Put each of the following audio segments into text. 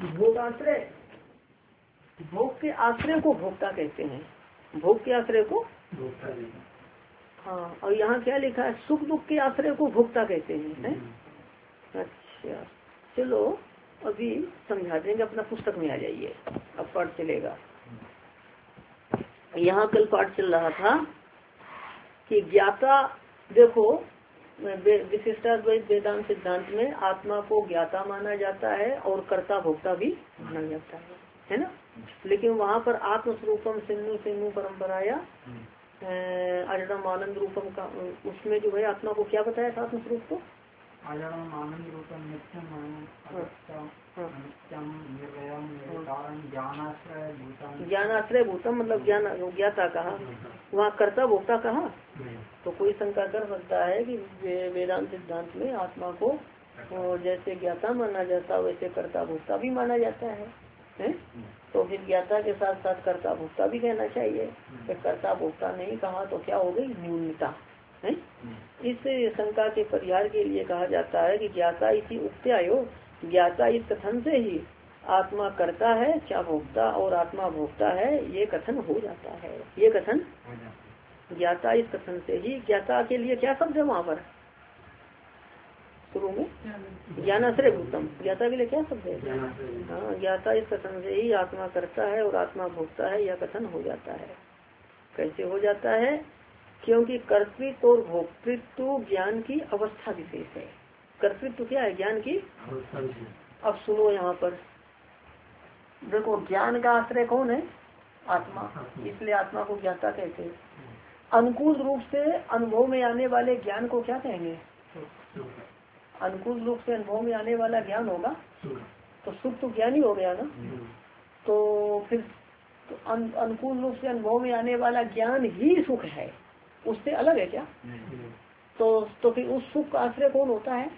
भोगाश्रय, भोग के आश्रय को भोक्ता कहते हैं, भोग के आश्रय को भोक्ता। हाँ, और यहाँ क्या लिखा है, सुख दुख के आश्रय को भोक्ता कहते हैं, अच्छा चलो अभी समझा देंगे, अपना पुस्तक में आ जाइए, अब पाठ चलेगा। यहाँ कल पाठ चल रहा था कि ज्ञाता, देखो विशिष्टाद्वैत वेदांत सिद्धांत में आत्मा को ज्ञाता माना जाता है और कर्ता भोक्ता भी माना जाता है ना। लेकिन वहाँ पर आत्मस्वरूपम सिन्नु सिन्नु परंपराया अजडम आनंद रूपम का, उसमें जो है आत्मा को क्या बताया था, आत्मस्वरूप को अजडम आनंद रूपम नित्यम ज्ञानाश्रय भूतम, मतलब ज्ञान ज्ञाता कहा, वहाँ कर्ता भोक्ता कहा। तो कोई शंका कर सकता है कि वेदांत सिद्धांत में आत्मा को जैसे ज्ञाता माना जाता वैसे कर्ता भोक्ता भी माना जाता है? तो फिर ज्ञाता के साथ साथ कर्ता भोक्ता भी कहना चाहिए। फिर कर्ता भोक्ता नहीं कहा तो क्या हो गई, न्यूनता है। इस शंका के परिहार के लिए कहा जाता है कि ज्ञाता इसी उक्त्यायो, ज्ञाता इस कथन से ही आत्मा कर्ता है क्या भोक्ता और आत्मा भोक्ता है, ये कथन हो जाता है। ये कथन ज्ञाता इस कथन से ही, ज्ञाता के लिए क्या शब्द है वहाँ पर शुरू में, ज्ञानाश्रय भूतम, ज्ञाता के लिए क्या शब्द है, हाँ, ज्ञाता इस कथन से ही आत्मा करता है और आत्मा भोगता है, यह कथन हो जाता है। कैसे हो जाता है, क्योंकि कर्तृत्व और भोक्तृत्व ज्ञान की अवस्था विशेष है। कर्तृत्व क्या है, ज्ञान की। अब सुनो यहाँ पर देखो, ज्ञान का आश्रय कौन है, आत्मा, इसलिए आत्मा को ज्ञाता कहते हैं। अनुकूल रूप से अनुभव में आने वाले ज्ञान को क्या कहेंगे, अनुकूल रूप से अनुभव में आने वाला ज्ञान होगा तो सुख तो ज्ञान ही हो गया ना। तो फिर तो अनुकूल रूप से अनुभव में आने वाला ज्ञान ही सुख है, उससे अलग है क्या। तो फिर उस सुख का आश्रय कौन होता है,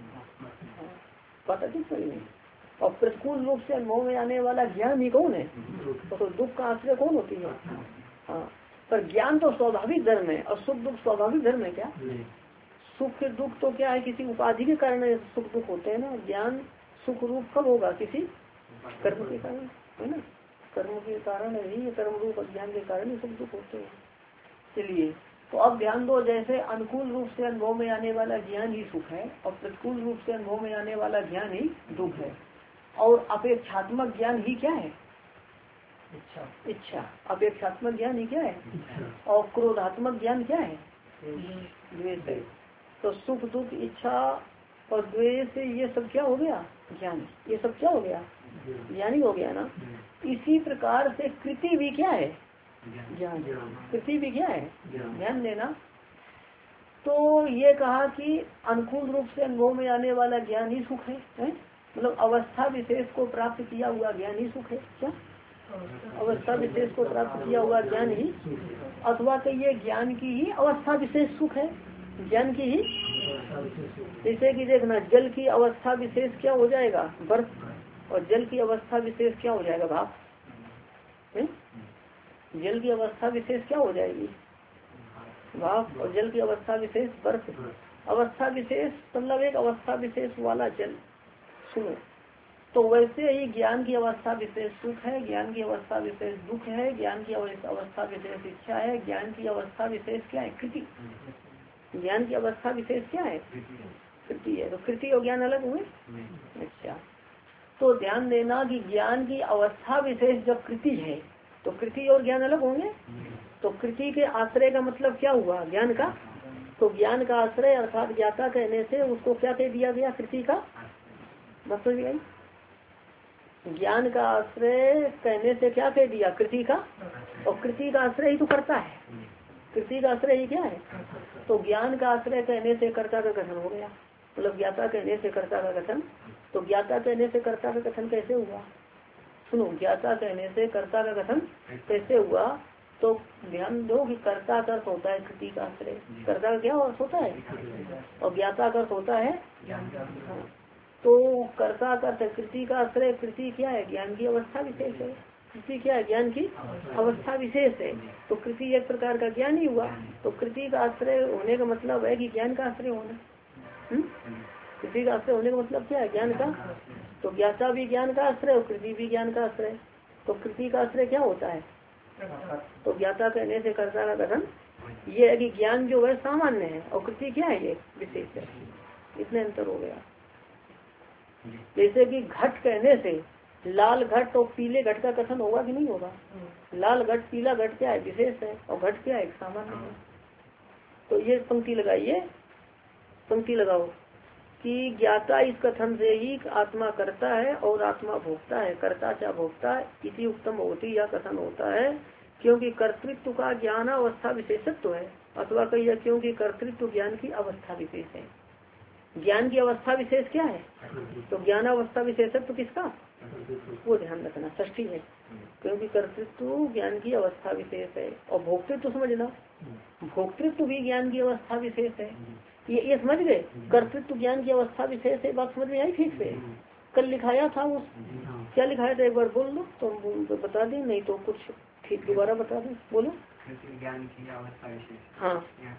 पता किस नहीं। और प्रतिकूल रूप से अनुभव में आने वाला ज्ञान ही कौन है, तो दुख का आश्रय कौन होती है। हाँ, पर ज्ञान तो स्वाभाविक धर्म है और सुख दुख स्वाभाविक धर्म है क्या। सुख दुख तो क्या है, किसी उपाधि के कारण सुख दुख होते हैं ना। ज्ञान सुख रूप कब होगा, किसी कर्म के कारण है ना, कर्म के कारण ही, कर्म रूप अज्ञान के कारण ही सुख दुख होते हैं। चलिए तो अब ध्यान दो, जैसे अनुकूल रूप से अनुभव में आने वाला ज्ञान ही सुख है और प्रतिकूल रूप से अनुभव में आने वाला ज्ञान ही दुख है। और अपेक्षात्मक ज्ञान ही क्या है, इच्छा। अपेक्षात्मक ज्ञान ही क्या है, और क्रोधात्मक ज्ञान क्या है, द्वेष है। तो सुख दुख इच्छा और द्वेष ये सब क्या हो गया, ज्ञान। ये सब क्या हो गया, ज्ञान ही हो गया ना। इसी प्रकार से कृति भी क्या है, ज्ञान। कृति भी क्या है, ध्यान देना। तो ये कहा कि अनुकूल रूप से अनुभव में आने वाला ज्ञान ही सुख है, मतलब अवस्था विशेष को प्राप्त किया हुआ ज्ञान ही सुख है क्या, अवस्था विशेष को प्राप्त किया हुआ ज्ञान ही, अथवा तो ये ज्ञान की ही अवस्था विशेष सुख है, ज्ञान की ही। जैसे कि देखना, जल की अवस्था विशेष क्या हो जाएगा, बर्फ, और जल की अवस्था विशेष क्या हो जाएगा, भाप। जल की अवस्था विशेष क्या हो जाएगी, भाप, और जल की अवस्था विशेष बर्फ। अवस्था विशेष मतलब एक अवस्था विशेष वाला जल। सुनो, तो वैसे ही ज्ञान की अवस्था विशेष सुख है, ज्ञान की अवस्था विशेष दुख है, ज्ञान की अवस्था विशेष इच्छा है, ज्ञान की अवस्था विशेष क्या है, कृति। ज्ञान की अवस्था विशेष क्या है, कृति है। तो कृति और ज्ञान अलग हुए। अच्छा, तो ध्यान देना कि ज्ञान की अवस्था विशेष जब कृति है तो कृति और ज्ञान अलग होंगे। तो कृति के आश्रय का मतलब क्या हुआ, ज्ञान का। तो ज्ञान का आश्रय अर्थात ज्ञाता कहने से उसको क्या कह दिया गया, कृति का। मतलब ज्ञान का आश्रय कहने से क्या कह दिया, कृति का। और कृति का आश्रय ही तो करता है, कृति का आश्रय ही क्या है। तो ज्ञान का आश्रय कहने से कर्ता का कथन हो गया, मतलब ज्ञाता कहने से कर्ता का कथन। तो ज्ञाता कहने से कर्ता का कथन कैसे हुआ, सुनो, ज्ञाता कहने से कर्ता का कथन कैसे हुआ। तो ध्यान दो कि कर्ता का अर्थ होता है कृति का आश्रय, कर्ता का क्या अर्थ होता है, और ज्ञाता का अर्थ होता है। तो कर्ता का अर्थ कृति का आश्रय, कृति क्या है, ज्ञान की अवस्था विशेष है। कृति क्या है, ज्ञान की अवस्था विशेष है। तो कृति एक प्रकार का ज्ञान ही हुआ। तो कृति का आश्रय होने का मतलब है कि ज्ञान का आश्रय होना। कृति का आश्रय होने का मतलब क्या है, ज्ञान का। तो ज्ञाता भी ज्ञान का आश्रय और कृति भी ज्ञान का आश्रय। तो कृति का आश्रय क्या होता है? तो ज्ञाता कहने से कर्ता का कथन ये है कि ज्ञान जो है सामान्य है और कृति क्या है, ये विशेष है। इतने अंतर हो गया। जैसे कि घट कहने से लाल घट और पीले घट का कथन होगा कि नहीं होगा? लाल घट पीला घट क्या है, विशेष है, और घट क्या है, सामान्य है। तो ये पंक्ति लगाइए, पंक्ति लगाओ कि ज्ञाता इस कथन से ही आत्मा करता है और आत्मा भोगता है, करता क्या भोगता है, इसी उत्तम होती यह कथन होता है, क्योंकि कर्तृत्व का ज्ञान अवस्था विशेषत्व है। अथवा कहिए क्योंकि कर्तृत्व ज्ञान की अवस्था विशेष है। ज्ञान की अवस्था विशेष क्या है? तो ज्ञान अवस्था विशेषत्व किसका, वो ध्यान रखना, षष्ठी है। क्योंकि कर्तृत्व ज्ञान की अवस्था विशेष है और भोक्तृत्व समझना, भोक्तृत्व भी ज्ञान की अवस्था विशेष है। ये समझ गए, कर्तृत्व ज्ञान की अवस्था विशेष है। बात समझ में आई ठीक से? कल लिखाया था उस, क्या लिखाया था एक बार बोल दो तो बता दें, नहीं तो कुछ ठीक दोबारा बता दें, बोलो। ज्ञान की अवस्था विशेष। हाँ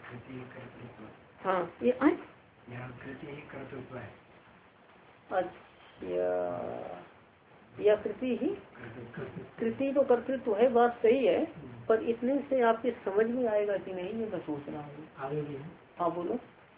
हाँ, ये आए कृति ही कर्तृत्व है। अच्छा, या कृति ही, कृति तो कर्तृत्व है, बात सही है, पर इतने से आपके समझ में आएगा कि नहीं, ये मैं सोचना है। हाँ बोलो।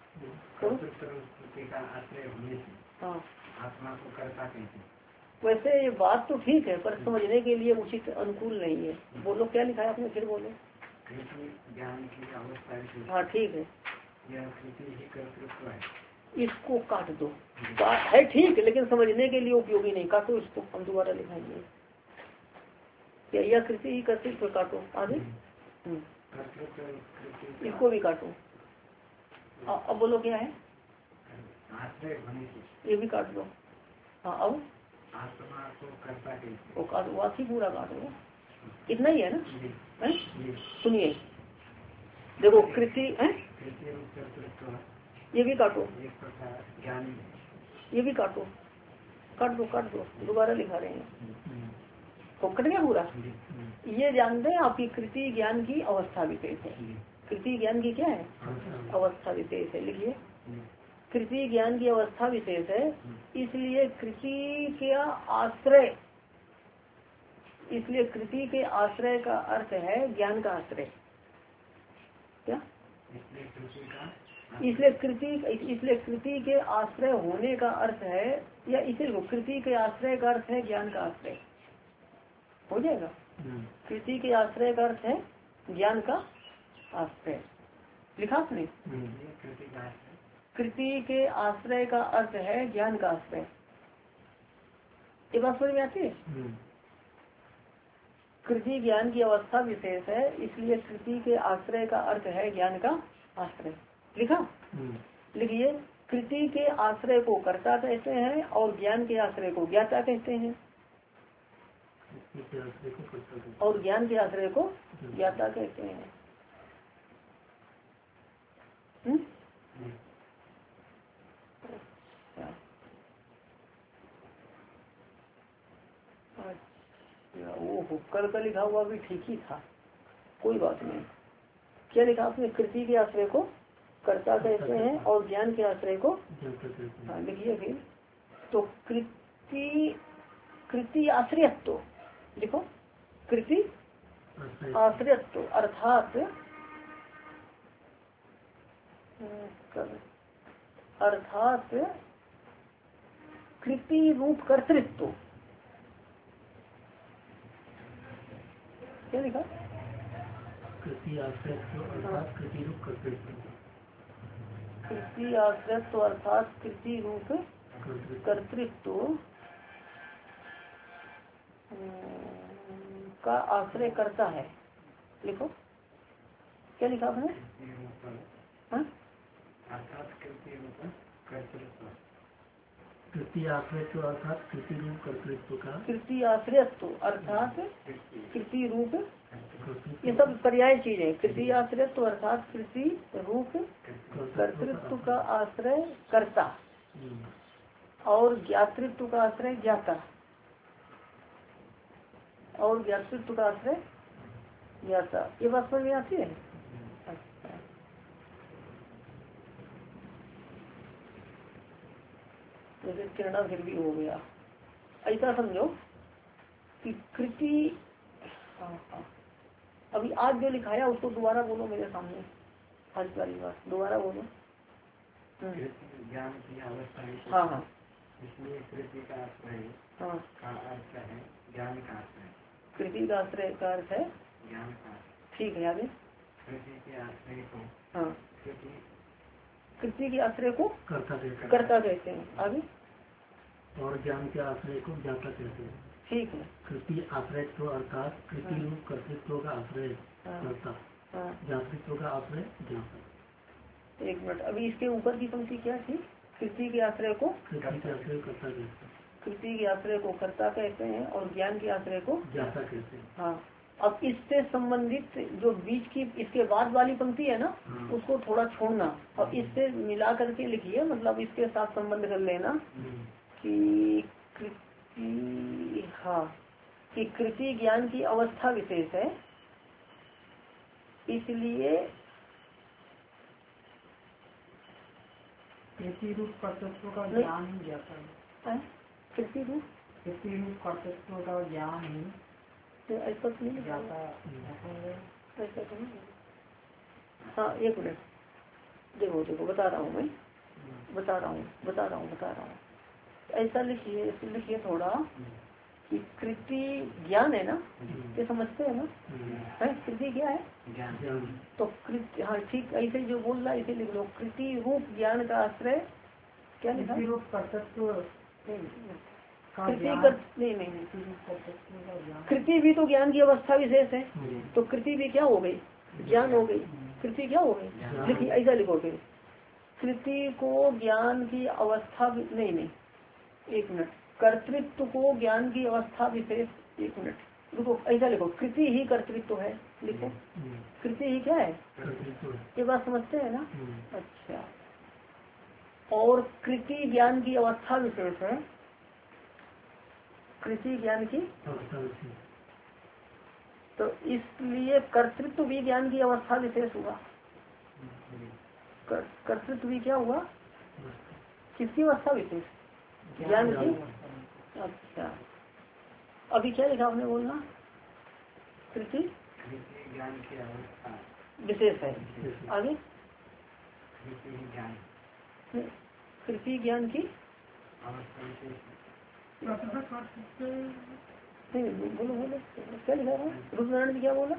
हाँ, आत्मा को कर्ता कहते हैं। वैसे ये बात तो ठीक है, पर समझने के लिए उचित अनुकूल नहीं है। बोलो क्या लिखा है आपने, फिर बोलो। ज्ञान की अवस्था। हाँ ठीक है, यह कृति ही कर्तृत्व है। इसको काट दो, बात है ठीक, लेकिन समझने के लिए उपयोगी नहीं, काटो इसको, हम दोबारा लिखाएंगे। यह कृति ही कर्तृत्व, काटो आगे। इसको भी काटो। अब बोलो क्या है, ये भी काट दो। हाँ अब आत्मा को कर्ता कहते हैं। वो काटो, वासी पूरा काटो, इतना ही है ना। सुनिए, देखो कृति है, ये भी काटो, ये भी काटो, काट दो, दोबारा लिखा रहे हैं। तो कट गया पूरा। ये जानते हैं आपकी कृति ज्ञान की अवस्था विशेष है। कृति ज्ञान की क्या है, अवस्था विशेष है। लिखिए, कृति ज्ञान की अवस्था विशेष है, इसलिए कृति के आश्रय, इसलिए कृति के आश्रय का अर्थ है ज्ञान का आश्रय। क्या? इसलिए कृति के आश्रय होने का अर्थ है, या इसीलिए कृति के आश्रय का अर्थ है ज्ञान का आश्रय, हो जाएगा। कृति के आश्रय का अर्थ है ज्ञान का आश्रय, लिखा आपने। कृति के आश्रय का अर्थ है ज्ञान का आश्रय। ये बात समझ में आती है? कृति ज्ञान की अवस्था विशेष है, इसलिए कृति के आश्रय का अर्थ है ज्ञान का आश्रय। लिखा? लिखिए, कृति के आश्रय को कर्ता कहते हैं और ज्ञान के आश्रय को ज्ञाता कहते हैं, और ज्ञान के आश्रय को ज्ञाता कहते हैं। वो कल का लिखा हुआ भी ठीक ही था, कोई बात नहीं। क्या लिखा आपने? कृति के आश्रय को कर्ता कहते हैं और ज्ञान के आश्रय को। हाँ लिखिए फिर। तो कृति आश्रयत्व लिखो, कृति आश्रयत्व अर्थात कृति रूप कर्तृत्व। क्या लिखा? कृति आश्रयत्व अर्थात कृति रूप कर्तृत्व। कृति आश्रयत्व अर्थात कृति रूप कर्तृत्व का आश्रय करता है। लिखो, क्या लिखा आपने? कृति आश्रयत्व अर्थात कृति रूप कर्तृत्व का, कृति आश्रयत्व अर्थात कृति रूप, ये सब पर्याय चीजें। कृति आश्रयत्व अर्थात कृति रूप कर्तृत्व का आश्रय करता और ज्ञातृत्व का आश्रय ज्ञाता और ज्ञातृत्व का आश्रय ज्ञाता। ये बात समझ में आती है? अच्छा, जैसे किरणा फिर भी हो गया। ऐसा समझो कि कृति, अभी आज जो लिखाया उसको दोबारा बोलो मेरे सामने, आज वाली बात दोबारा बोलो। ज्ञान की अवस्था। हाँ हाँ इसलिए कृति का आश्रय हाँ का अर्थ है ज्ञान का आश्रय। कृति का आश्रय का अर्थ है ज्ञान का। ठीक है, आगे। कृति के आश्रय को हाँ कृति के आश्रय को कर्ता कहते हैं, आगे। और ज्ञान के आश्रय को ज्ञाता कहते हैं। ठीक है। कृति आश्रयत्व अर्थात कृति रूप कर्तृत्व का आश्रय कर्ता, ज्ञातृत्व का आश्रय ज्ञाता। एक मिनट, अभी इसके ऊपर की पंक्ति क्या थी? कृति के आश्रय को कृति के आश्रय कर्ता कहते हैं। कृति के आश्रय को कर्ता कहते हैं और ज्ञान के आश्रय को ज्ञाता कहते हैं। हाँ, अब इससे संबंधित जो बीच की इसके बाद वाली पंक्ति है ना, उसको थोड़ा छोड़ना और इससे मिला करके लिखिए, मतलब इसके साथ संबंध कर लेना कि कृति, हाँ, कि कृति ज्ञान की अवस्था विशेष है, इसलिए कृति रूप कर्तृत्व का ज्ञान ही ज्ञाता है। कृति रूप कर्तृत्व का ज्ञान ही तो ऐसा तो नहीं ज्ञाता। ऐसा तो नहीं। हाँ एक मिनट, देखो बता रहा हूँ। ऐसा लिखिए थोड़ा कि कृति ज्ञान है ना, ये समझते हैं ना, है कृति क्या है ज्ञान। तो कृति, हाँ ठीक, ऐसे जो बोल रहा है इसे लिख लो, कृति रूप ज्ञान का आश्रय क्या लिखा? रूप कर्तृत्व नहीं, कृति भी तो ज्ञान की अवस्था विशेष है, तो कृति भी क्या हो गई? ज्ञान हो गई। कृति क्या हो गई? लिखिए, ऐसा लिखो फिर, कृति को ज्ञान की अवस्था नहीं, एक मिनट, कर्तृत्व को ज्ञान की अवस्था विशेष, एक मिनट रुको, ऐसा लिखो, कृति ही कर्तृत्व है, लिखो कृति ही क्या है, ये बात समझते हैं ना? अच्छा, और कृति ज्ञान की अवस्था विशेष है, कृति ज्ञान की, तो इसलिए कर्तृत्व भी ज्ञान की अवस्था विशेष हुआ। कर्तृत्व भी क्या हुआ? किसकी अवस्था विशेष? ज्ञान की। अच्छा, अभी क्या लिखा आपने बोलना? कृति ज्ञान की अवस्था विशेष है, आगे कृति ज्ञान की बोलो क्या लिखा है? रूपनारायण जी क्या बोला?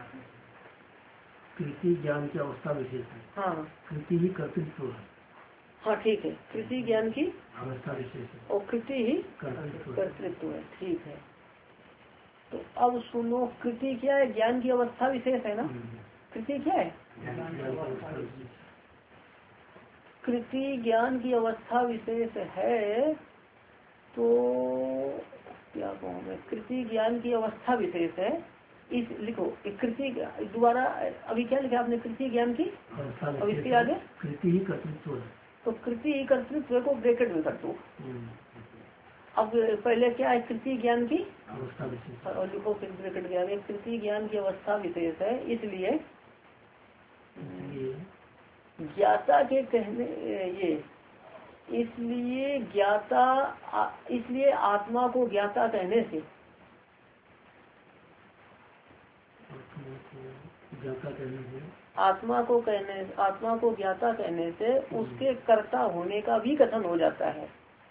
कृति ज्ञान की अवस्था विशेष है। हाँ, कृति ही कर्तृत्व है। हाँ ठीक है, कृति ज्ञान की अवस्था विशेष है और कृति ही कर्तृत्व है, ठीक है। तो अब सुनो, कृति क्या है? ज्ञान की अवस्था विशेष है ना। कृति क्या है? कृति ज्ञान की अवस्था विशेष है, तो क्या कहूँ मैं, कृति ज्ञान की अवस्था विशेष है, इस लिखो कृति दोबारा, अभी क्या लिखा आपने? कृति ज्ञान की, अब इसके आगे कृति ही कर्तृत्व है, तो कृति ही कर्तृत्व को ब्रैकेट में कर दो। अब पहले क्या है? कृति ज्ञान की अवस्था विशेष, और लिखो फिर ब्रैकेट के आगे कृति ज्ञान की अवस्था विशेष है, इसलिए ज्ञाता के कहने ये, इसलिए ज्ञाता, इसलिए आत्मा को ज्ञाता कहने से, आत्मा को ज्ञाता कहने से उसके कर्ता होने का भी कथन हो जाता है।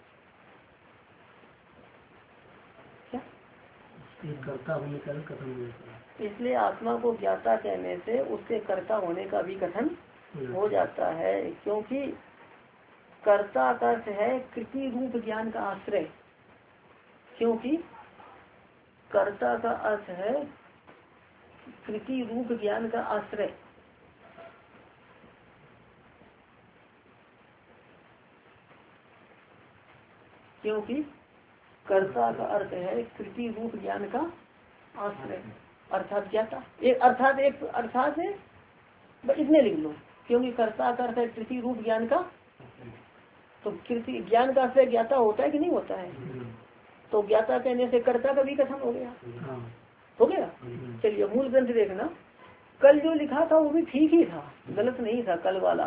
क्या? कर्ता होने का भी कथन हो जाता है। इसलिए आत्मा को ज्ञाता कहने से उसके कर्ता होने का भी कथन हो जाता है, क्योंकि कर्ता का अर्थ है कृति रूप ज्ञान का आश्रय, क्योंकि कर्ता का अर्थ है कृति रूप ज्ञान का आश्रय। क्योंकि कर्ता का अर्थ है कृति रूप ज्ञान का आश्रय, अर्थात ज्ञाता। एक अर्थात है, इतने लिख लो, क्योंकि कर्ता का अर्थ है कृति रूप ज्ञान का, तो कृति ज्ञान का आश्रय ज्ञाता होता है कि नहीं होता है? तो ज्ञाता कहने से कर्ता का भी कथन हो गया, हो गया। चलिए मूल ग्रंथ देखना, कल जो लिखा था वो भी ठीक ही था, गलत नहीं था कल वाला।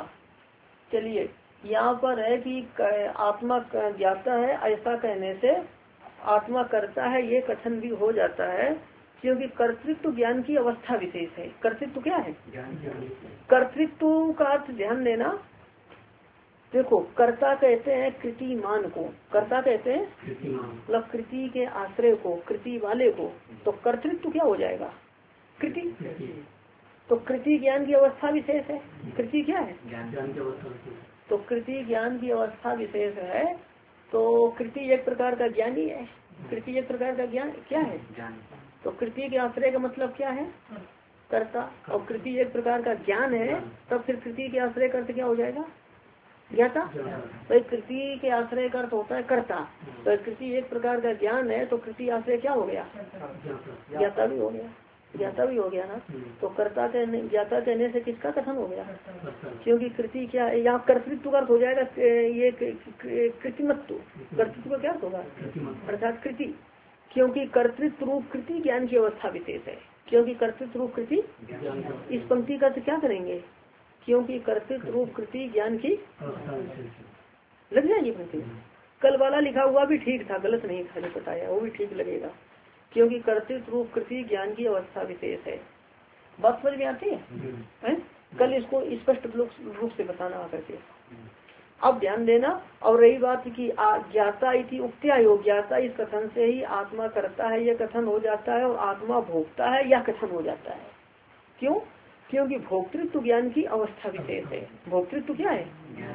चलिए यहाँ पर है कि आत्मा ज्ञाता है, ऐसा कहने से आत्मा करता है ये कथन भी हो जाता है, क्योंकि कर्तृत्व ज्ञान की अवस्था विशेष है। कर्तृत्व क्या है? कर्तृत्व का अर्थ ध्यान देना। देखो, कर्ता कहते हैं कृतिमान को, कर्ता कहते हैं मतलब कृति के आश्रय को, कृति वाले को। तो कर्तृत्व क्या हो जाएगा? कृति। तो कृति ज्ञान की अवस्था विशेष है। कृति क्या है? तो कृति ज्ञान की अवस्था विशेष है। तो कृति एक प्रकार का ज्ञान ही है। कृति एक प्रकार का ज्ञान क्या है? तो कृति के आश्रय का मतलब क्या है? कर्ता। और कृति एक प्रकार का ज्ञान है, तब फिर कृति के आश्रय का अर्थ क्या हो जाएगा? ज्ञाता। तो कृति के आश्रय का अर्थ होता है कर्ता। तो कृति एक प्रकार का ज्ञान है, तो कृति आश्रय क्या हो गया? ज्ञाता भी हो गया। ज्ञाता भी हो गया ना। तो कर्ता कहने, ज्ञाता कहने से किसका कथन हो गया? क्योंकि कृति क्या है? यहाँ कर्तृत्व का अर्थ हो जाएगा ये कृतिमत्व। कर्तृत्व का क्या अर्थ होगा? अर्थात कृति। क्योंकि कर्तृत्व रूप कृति ज्ञान की अवस्था विशेष है। क्योंकि कर्तृत्व रूप कृति, इस पंक्ति का क्या करेंगे? क्योंकि कर्तृत्व रूप कृति ज्ञान की लग जाएगी पंक्ति। कल वाला लिखा हुआ भी ठीक था, गलत नहीं था जो बताया, वो भी ठीक लगेगा। क्योंकि कर्तृत्व रूप कृति ज्ञान की अवस्था विशेष है। बात समझ में आती है? कल इसको स्पष्ट रूप से बताना आकर के। अब ध्यान देना। और रही बात की ज्ञाता इति उक्त्या योग, ज्ञाता इस कथन से ही आत्मा करता है यह कथन हो जाता है, और आत्मा भोगता है यह कथन हो जाता है। क्यों? क्योंकि भोक्तृत्व ज्ञान की अवस्था विशेष है। भोक्तृत्व क्या है?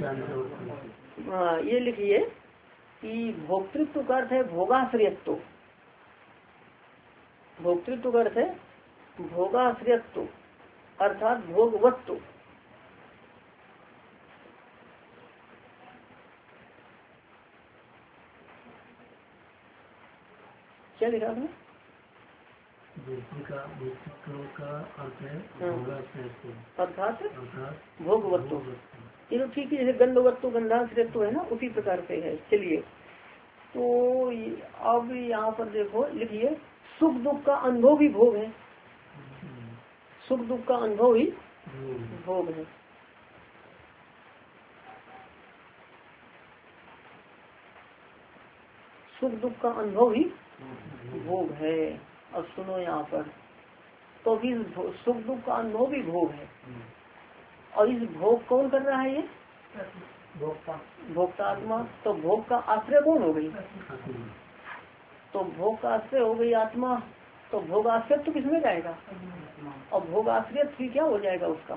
हाँ, ये लिखिए कि भोक्तृत्व का अर्थ है भोगाश्रयत्व। भोक्तृत्व का अर्थ है भोगाश्रयत्व अर्थात भोगवत्व। क्या लिखा आपने? अर्थात भोगवत्व। ये तो ठीक है, जैसे गंधवत्व गंधाश्रयत्व है ना, उसी प्रकार से है। चलिए, तो अब यहाँ पर देखो, लिखिए सुख दुख का अनुभव भी भोग है। सुख दुख का अनुभव ही भोग है। सुख दुख का अनुभव ही भोग है। अब सुनो यहाँ पर, तो भी सुख दुख का अनुभव भी भोग है। और इस भोग कौन कर रहा है? ये भोक्ता आत्मा। तो भोग का आश्रय कौन हो गई? तो भोग का आश्रय हो गई आत्मा। तो भोग आश्रय तो किसमें जाएगा? और भोग आश्रय भी क्या हो जाएगा उसका?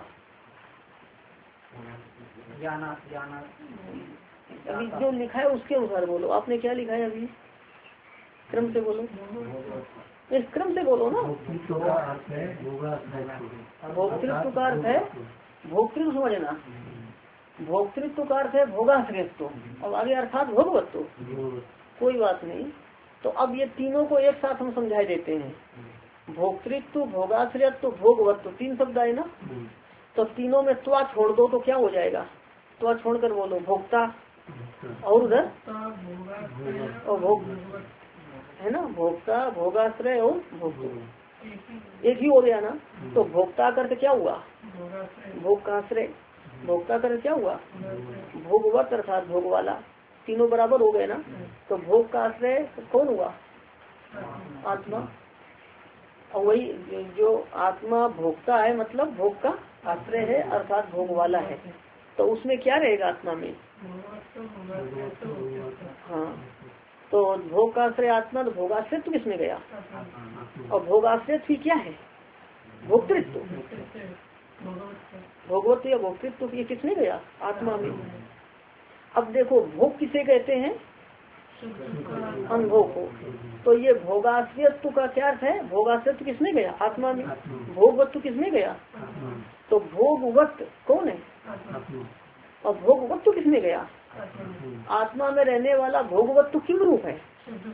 अभी जो लिखा है उसके अनुसार बोलो। आपने क्या लिखा है? अभी क्रम से बोलो, इस क्रम से बोलो ना। भोक्तृत्व का अर्थ है भोक्तृत्व, समझना। भोक्तृत्व का अर्थ है भोगाश्रयत्व, और आगे अर्थात भोगवत्व। कोई बात नहीं। तो अब ये तीनों को एक साथ हम समझाई देते हैं। भोक्तृत्व, भोगाश्रयत्व, भोगवत्व, तीन शब्द आए ना। तो तीनों में त्वा छोड़ दो तो क्या हो जाएगा? त्वा छोड़कर बोलो भोक्ता, और उधर और भोग है ना। भोक्ता, भोगाश्रय और भोग एक ही हो गया ना। तो भोक्ता करके क्या हुआ? भोग का आश्रय। भोक्ता करके क्या हुआ? भोगवत अर्थात भोग वाला। तीनों बराबर हो गए ना। तो भोग का आश्रय कौन हुआ? आत्मा। और वही जो आत्मा भोक्ता है, मतलब भोग का आश्रय है अर्थात भोग वाला है। तो उसमें क्या रहेगा आत्मा में? हाँ, तो भोग का आश्रय आत्मा। तो भोगाश्रय तो किसमें गया? और भोगाश्रय भी क्या है? भोक्तृत्व। भोगवत्व या भोक्तृत्व ये किसमें गया? आत्मा में। अब देखो, भोग किसे कहते हैं? अनुभव को। तो ये भोगाश्रयत्व का क्या अर्थ है? भोगाश्रयत्व किसमें गया? आत्मा में। भोगवत्व किसमें गया? तो भोगवत कौन है? और भोगवत्व किसमें गया? आत्मा में रहने वाला भोगवत्व किम रूप है?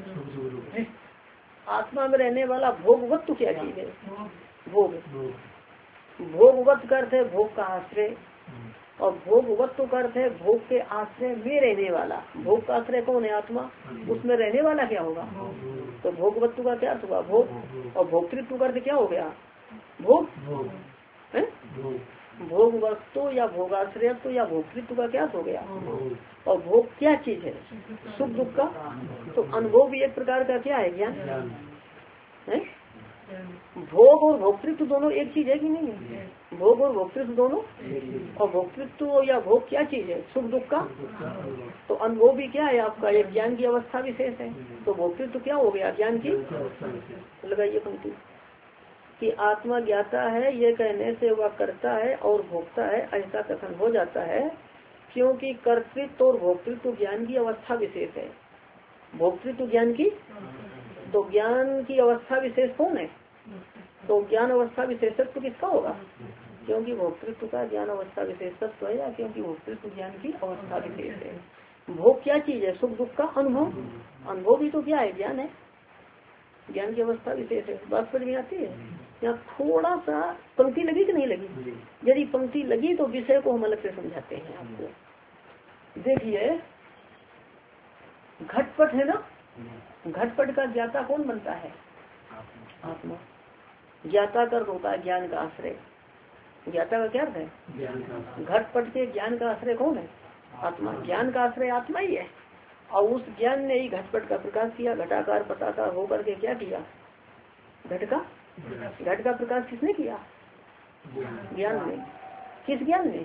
आत्मा में रहने वाला भोगवत्व क्या चीज है? भोग। भोगवत का अर्थ है भोग का आश्रय, और भोगवत्व का अर्थ है भोग के आश्रय में रहने वाला। भोग का आश्रय कौन है? आत्मा। उसमें रहने वाला क्या होगा? तो भोगवत्व का क्या अर्थ हुआ? भोग। और भोक्तृत्व का अर्थ क्या हो गया? भोग है। भोग वस्तु या भोगाश्रयत्व या भोक्तृत्व का क्या हो गया। और भोग क्या चीज है, सुख दुख का। तो अनुभव भी एक प्रकार का क्या है, ज्ञान है। भोग और भोक्तृत्व दोनों एक चीज है कि नहीं है, भोग और भोक्तृत्व दोनों। और भोक्तृत्व या भोग क्या चीज है, सुख दुख का। तो अनुभव भी क्या है आपका, एक ज्ञान की अवस्था विशेष है। तो भोक्तृत्व क्या हो गया, ज्ञान की। लगाइए पंक्ति कि आत्मा ज्ञाता है, ये कहने से वह करता है और भोगता है, ऐसा कथन हो जाता है क्योंकि कर्तृत्व और भोक्तृत्व ज्ञान की अवस्था विशेष है। भोक्तृत्व ज्ञान की, तो ज्ञान की अवस्था विशेष कौन है, तो ज्ञान अवस्था विशेषत्व किसका होगा, क्योंकि भोक्तृत्व का ज्ञान अवस्था विशेषत्व है, या क्योंकि भोक्तृत्व ज्ञान की अवस्था विशेष है। भोग क्या चीज है, सुख दुख का अनुभव। अनुभव भी तो क्या है, ज्ञान है, ज्ञान की अवस्था विशेष है। बात समझ में आती है। यहाँ थोड़ा सा पंक्ति लगी कि नहीं लगी, यदि पंक्ति लगी तो विषय को हम अलग से समझाते हैं आपको। देखिए घटपट है ना, घटपट का ज्ञाता कौन बनता है, आत्मा। ज्ञाता का होता है ज्ञान का आश्रय। ज्ञाता का क्या है, घटपट के ज्ञान का आश्रय कौन है, आत्मा। ज्ञान का आश्रय आत्मा ही है। और उस ज्ञान ने ही घटपट का प्रकाश किया, घटाकार पटाकार होकर के क्या किया, घट का प्रकाश किसने किया, ज्ञान ने। किस ज्ञान ने,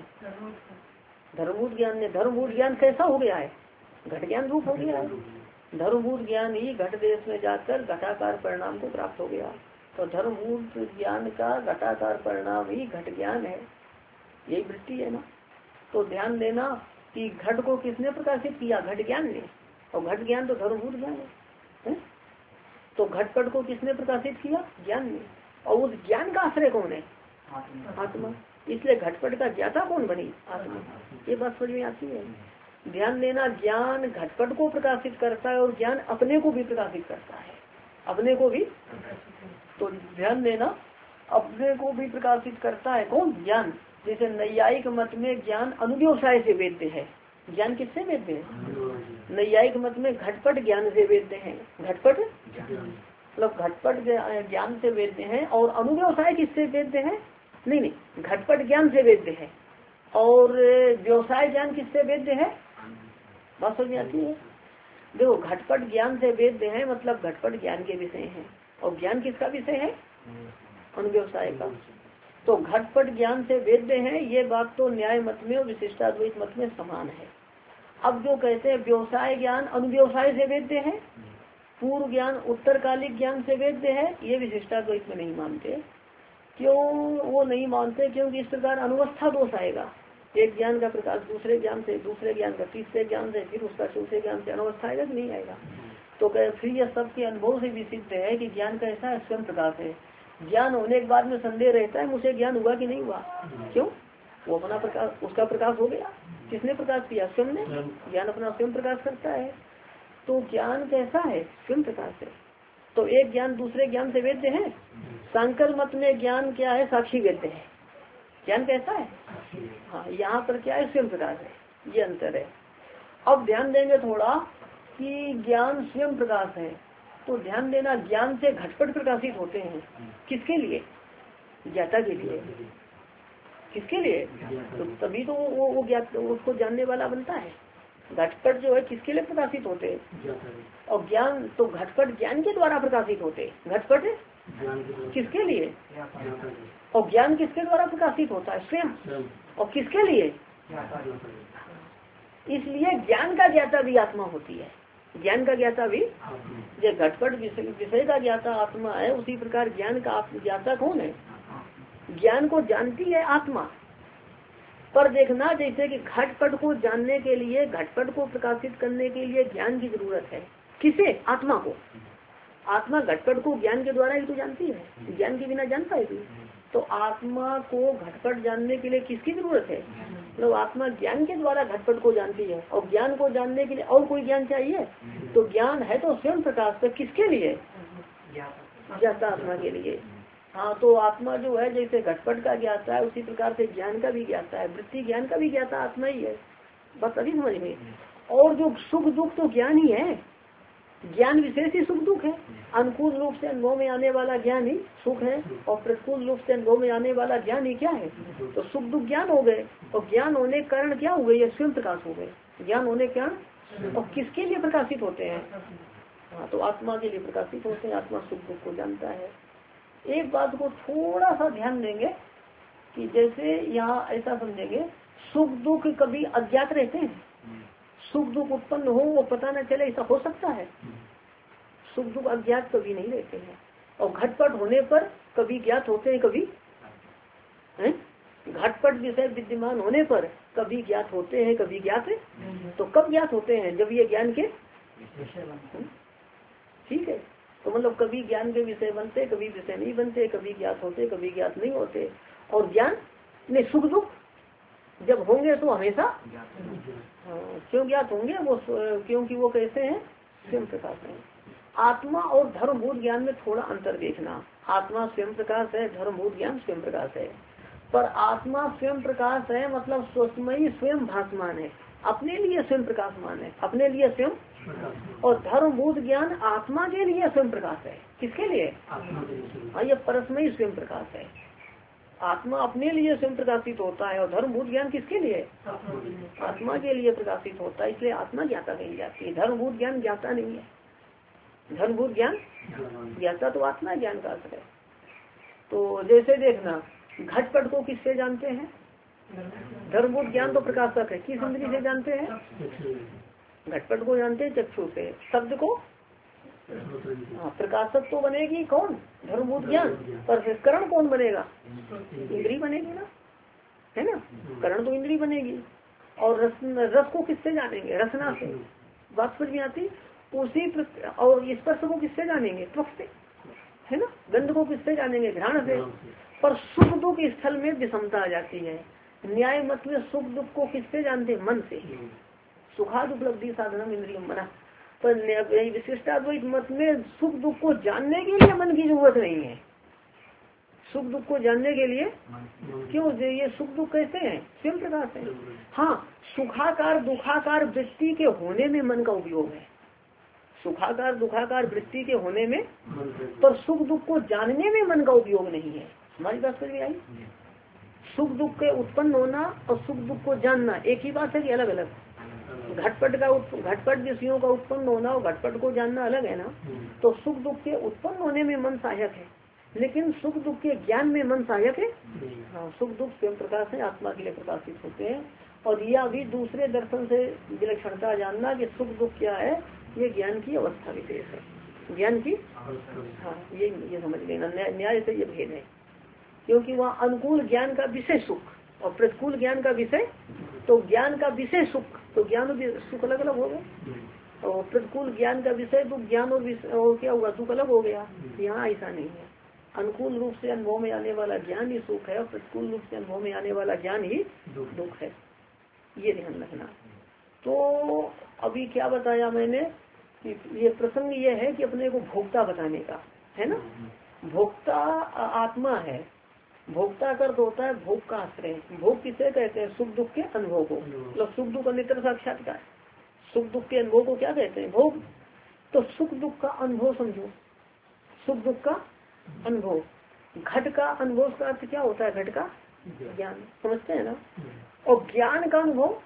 धर्मभूत ज्ञान ने। धर्मभूत ज्ञान कैसा हो गया है, घट ज्ञान रूप हो गया है। धर्मभूत ज्ञान ही घट देश में जाकर घटाकार परिणाम को प्राप्त हो गया। तो धर्मभूत ज्ञान का घटाकार परिणाम ही घट ज्ञान है, यही वृत्ति है ना। तो ध्यान देना कि घट को किसने प्रकाशित किया, घट ज्ञान ने। और घट ज्ञान तो धर्मभूत ज्ञान है। तो घटपट को किसने प्रकाशित किया, ज्ञान ने। और उस ज्ञान का आश्रय कौन है, आत्मा। इसलिए घटपट का ज्ञाता कौन बनी, आत्मा। ये बात समझ में आती है। ध्यान देना, ज्ञान घटपट को प्रकाशित करता है और ज्ञान अपने को भी प्रकाशित करता है, अपने को भी। तो ध्यान देना, अपने को भी प्रकाशित करता है कौन, ज्ञान। जैसे नैयायिक मत में ज्ञान अनुव्यवसाय से वेद्य है। ज्ञान किससे वेद्य है, नैयायिक मत में घटपट ज्ञान से वेद्य है। घटपट मतलब घटपट ज्ञान से वेद्य है। और अनुव्यवसाय किससे वेद्य है, नहीं, घटपट ज्ञान से वेद्य है। और व्यवसाय ज्ञान किससे वेद्य है, बात समझ में आती है। देखो घटपट ज्ञान से वेद्य है, मतलब घटपट ज्ञान के विषय है। और ज्ञान किसका विषय है, अनुव्यवसाय का। तो घटपट ज्ञान से वेद्य है, ये बात तो न्याय मत में और विशिष्टाद्वैत मत में समान है। अब जो कहते हैं व्यवसाय ज्ञान अनुव्यवसाय से वेद्य है, पूर्व ज्ञान उत्तरकालिक ज्ञान से वेद्य है, ये विशिष्टाद्वैत में नहीं मानते। क्यों वो नहीं मानते, क्योंकि इस प्रकार अनुवस्था दोष आएगा। एक ज्ञान का प्रकाश दूसरे ज्ञान से, दूसरे ज्ञान का तीसरे ज्ञान से, फिर उसका चौथे ज्ञान से अनवस्था आएगा कि नहीं आएगा। तो फिर यह सबके अनुभव से भी सिद्ध है कि ज्ञान का ऐसा स्वयं प्रकाश है। ज्ञान होने के बाद में संदेह रहता है मुझे ज्ञान हुआ कि नहीं हुआ, क्यों, वो अपना प्रकाश, उसका प्रकाश हो गया। किसने प्रकाश किया, स्वयं ने। ज्ञान अपना स्वयं प्रकाश करता है। तो ज्ञान कैसा है, स्वयं प्रकाश है। तो एक ज्ञान दूसरे ज्ञान से वेद्य है। सांकर मत में ज्ञान क्या है, साक्षी वेद्य है। ज्ञान कैसा है, हाँ, यहाँ पर क्या है, स्वयं प्रकाश है, ये अंतर है। अब ध्यान देंगे थोड़ा कि ज्ञान स्वयं प्रकाश है। तो ध्यान देना, ज्ञान से घटपट प्रकाशित होते हैं, किसके लिए, ज्ञाता के लिए। किसके लिए, तो तभी तो वो ज्ञात उसको जानने वाला बनता है। घटपट जो है किसके लिए प्रकाशित होते हैं, और ज्ञान तो घटपट ज्ञान के द्वारा प्रकाशित होते। घटपट किसके लिए, और ज्ञान किसके द्वारा प्रकाशित होता है, स्वयं। और किसके लिए, इसलिए ज्ञान का ज्ञाता भी आत्मा होती है। ज्ञान का ज्ञाता भी, जो घटपट विषय का ज्ञाता आत्मा है, उसी प्रकार ज्ञान का ज्ञाता कौन है, ज्ञान को जानती है आत्मा। पर देखना, जैसे कि घटपट को जानने के लिए, घटपट को प्रकाशित करने के लिए ज्ञान की जरूरत है। किसे, आत्मा को। आत्मा घटपट को ज्ञान के द्वारा ही तो जानती है, ज्ञान के बिना जान पाएगी। तो आत्मा को घटपट जानने के लिए किसकी जरूरत है, मतलब आत्मा ज्ञान के द्वारा घटपट को जानती है। और ज्ञान को जानने के लिए और कोई ज्ञान चाहिए, तो ज्ञान है तो स्वयं प्रकाश है, किसके लिए, ज्ञाता आत्मा के लिए। हाँ, तो आत्मा जो है जैसे घटपट का ज्ञाता है, उसी प्रकार से ज्ञान का भी ज्ञाता है, वृत्ति ज्ञान का भी ज्ञाता आत्मा ही है। बस अभी समझ में। और जो सुख दुख तो ज्ञान ही है, ज्ञान विशेष ही सुख दुख है। अनुकूल रूप से अनुभव में आने वाला ज्ञान ही सुख है और प्रतिकूल रूप से अनुभव में आने वाला ज्ञान ही क्या है, तो सुख दुख ज्ञान हो गए। और ज्ञान होने के कारण क्या हो गए, ये स्वयं प्रकाश हो गए। ज्ञान होने के कारण और किसके लिए प्रकाशित होते हैं, हाँ तो आत्मा के लिए प्रकाशित होते हैं। आत्मा सुख दुख को जानता है। एक बात को थोड़ा सा ध्यान देंगे कि जैसे यहाँ ऐसा समझेंगे, सुख दुख कभी अज्ञात रहते हैं, सुख दुख उत्पन्न हो वो पता न चले, ऐसा हो सकता है। सुख दुख अज्ञात कभी नहीं रहते हैं। और घटपट होने पर कभी ज्ञात होते हैं, कभी घटपट विषय विद्यमान होने पर कभी ज्ञात होते हैं, कभी ज्ञात है। तो कब ज्ञात होते हैं, जब ये ज्ञान के ठीक है। तो मतलब कभी ज्ञान के विषय बनते, कभी विषय नहीं बनते, कभी ज्ञात होते, कभी ज्ञात नहीं होते। और ज्ञान में सुख दुख जब होंगे तो हमेशा क्यों ज्ञात होंगे, वो क्योंकि वो कैसे हैं, स्वयं प्रकाश है। आत्मा और धर्मभूत ज्ञान में थोड़ा अंतर देखना। आत्मा स्वयं प्रकाश है, धर्मभूत ज्ञान स्वयं प्रकाश है। पर आत्मा स्वयं प्रकाश है मतलब स्वस्मयी स्वयं भासमान है, अपने लिए स्वयं प्रकाशमान है, अपने लिए स्वयं। और धर्मभूत ज्ञान आत्मा के लिए स्वयं प्रकाश है, किसके लिए, हाँ ये परस्मयी स्वयं प्रकाश है। आत्मा अपने लिए स्वयं प्रकाशित होता है और धर्मभूत ज्ञान किसके लिए, आत्मा के लिए प्रकाशित होता है। इसलिए आत्मा ज्ञाता कही जाती है, धर्मभूत ज्ञान ज्ञाता नहीं है। धर्मभूत ज्ञान ज्ञाता तो आत्मा ज्ञान का असर है। तो जैसे देखना, घटपट को किससे जानते हैं, धर्मभूत ज्ञान तो प्रकाशक है, किस इंद्री से जानते हैं, घटपट को जानते हैं चक्षु से। शब्द को प्रकाशक तो बनेगी कौन, धर्मभूत ज्ञान, पर फिर करण कौन बनेगा, इंद्री बनेगी ना, है ना, करण तो इंद्री बनेगी। और रस को किससे जानेंगे, रसना से, बात समझ में आती। उसी और स्पर्श को किससे जानेंगे, त्वक से, है ना। गंध को किससे जानेंगे, घ्राण से। पर सुख दुख स्थल में विषमता आ जाती है। न्याय मत में सुख दुख को किससे जानते, मन से। सुखाद उपलब्धि साधना इंद्रिय मना। पर विशिष्टाद्वैत मत में सुख दुख को जानने के लिए मन की जरूरत नहीं है। सुख दुख को जानने के लिए क्यों, ये सुख दुख कैसे हैं, स्वयं प्रकाश है। हाँ, सुखाकार दुखाकार वृत्ति के होने में मन का उपयोग है, सुखाकार दुखाकार वृत्ति के होने में, पर सुख दुख को जानने में मन का उपयोग नहीं है। हमारी बात समझ में आई। सुख दुख के उत्पन्न होना और सुख दुख को जानना एक ही बात है कि अलग अलग। घटपट विषयों का उत्पन्न होना और घटपट को जानना अलग है ना। तो सुख दुख के उत्पन्न होने में मन सहायक है, लेकिन सुख दुख के ज्ञान में मन सहायक है। हाँ, सुख दुख स्वयं प्रकाश है, आत्मा के लिए प्रकाशित होते हैं। और यह भी दूसरे दर्शन से विलक्षणता जानना कि सुख दुख क्या है, ये ज्ञान की अवस्था विशेष है, ज्ञान की। हाँ, ये समझ लेना, न्याय से ये भेद है। क्योंकि वहाँ अनुकूल ज्ञान का विषय सुख और प्रतिकूल ज्ञान का विषय, तो ज्ञान का विषय सुख, तो ज्ञान और सुख अलग अलग हो गए। और प्रतिकूल ज्ञान का विषय तो ज्ञान और क्या हुआ, सुख अलग हो गया। यहाँ ऐसा नहीं है। अनुकूल रूप से अनुभव में आने वाला ज्ञान ही सुख है और प्रतिकूल रूप से अनुभव में आने वाला ज्ञान ही दुख है, ये ध्यान रखना। तो अभी क्या बताया मैंने कि ये प्रसंग ये है कि अपने को भोक्ता बताने का है ना। भोक्ता आत्मा है, भोक्ता का अर्थ होता है भोग का आश्रय। भोग किसे कहते हैं, सुख दुख के अनुभव को, मतलब सुख दुख अन्यत्र साक्षात्कार। सुख दुख के अनुभव को क्या कहते हैं, भोग। तो सुख दुख का अनुभव समझो, सुख दुख का अनुभव। घट का अनुभव का अर्थ क्या होता है, घट का ज्ञान, समझते हैं ना। और ज्ञान का अनुभव,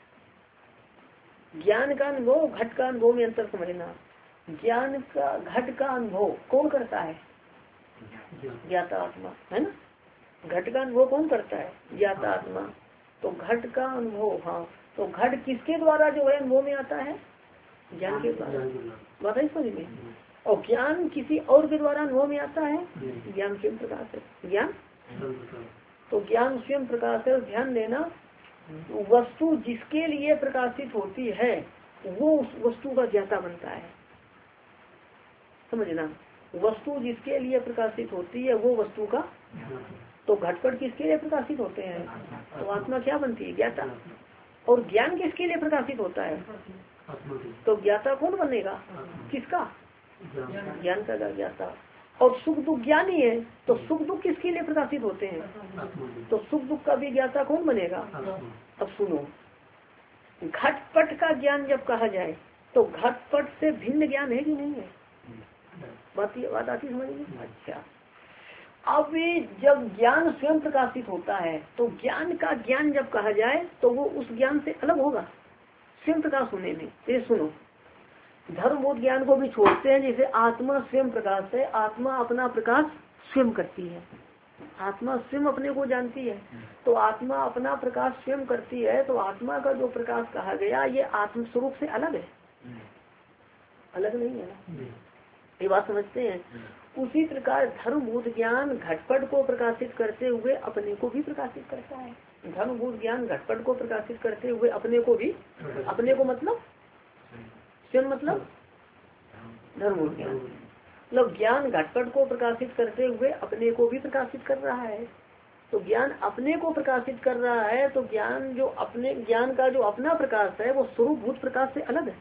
ज्ञान का अनुभव घट का अनुभव में अंतर समझना। ज्ञान का घट का अनुभव कौन करता है, ज्ञाता आत्मा, है ना। घट का अनुभव कौन करता है, ज्ञाता आत्मा। तो घट का अनुभव, हाँ, तो घट किसके द्वारा जो है अनुभव में आता है, ज्ञान के द्वारा, बात है समझ में। और ज्ञान किसी और के द्वारा अनुभव में आता है, ज्ञान स्वयं प्रकाश है, ज्ञान। तो ज्ञान स्वयं प्रकाश है। ध्यान देना, वस्तु जिसके लिए प्रकाशित होती है वो उस वस्तु का ज्ञाता बनता है, समझना। वस्तु जिसके लिए प्रकाशित होती है वो वस्तु का। तो घटपट किसके लिए प्रकाशित होते हैं, तो आत्मा क्या बनती है, ज्ञाता। और ज्ञान किसके लिए प्रकाशित होता है, तो ज्ञाता कौन बनेगा, किसका, ज्ञान का ज्ञाता। और सुख दुख ज्ञान ही है, तो सुख दुख किसके लिए प्रकाशित होते हैं, तो सुख दुख का भी ज्ञाता कौन बनेगा। अब सुनो, घटपट का ज्ञान जब कहा जाए तो घटपट से भिन्न ज्ञान है कि नहीं है? बात आती समझ में? अच्छा, अब जब ज्ञान स्वयं प्रकाशित होता है तो ज्ञान का ज्ञान जब कहा जाए तो वो उस ज्ञान से अलग होगा स्वयं प्रकाश होने में। तो ये सुनो, धर्मबोध ज्ञान को भी छोड़ते हैं, जैसे आत्मा स्वयं प्रकाश है, आत्मा अपना प्रकाश स्वयं करती है, आत्मा स्वयं अपने को जानती है, तो आत्मा अपना प्रकाश स्वयं करती है, तो आत्मा का जो प्रकाश कहा गया ये आत्म स्वरूप से अलग है, अलग नहीं है ना, ये बात समझते हैं। उसी प्रकार धर्मभूत ज्ञान घटपट को प्रकाशित करते हुए अपने को भी प्रकाशित करता है। धर्मभूत ज्ञान घटपट को प्रकाशित करते हुए अपने को भी, अपने को मतलब स्वयं मतलब धर्मभूत ज्ञान, मतलब ज्ञान घटपट को प्रकाशित करते हुए अपने को भी प्रकाशित कर रहा है। तो ज्ञान अपने को प्रकाशित कर रहा है, तो ज्ञान जो अपने ज्ञान का जो अपना प्रकाश है वो स्वरूपभूत प्रकाश से अलग है।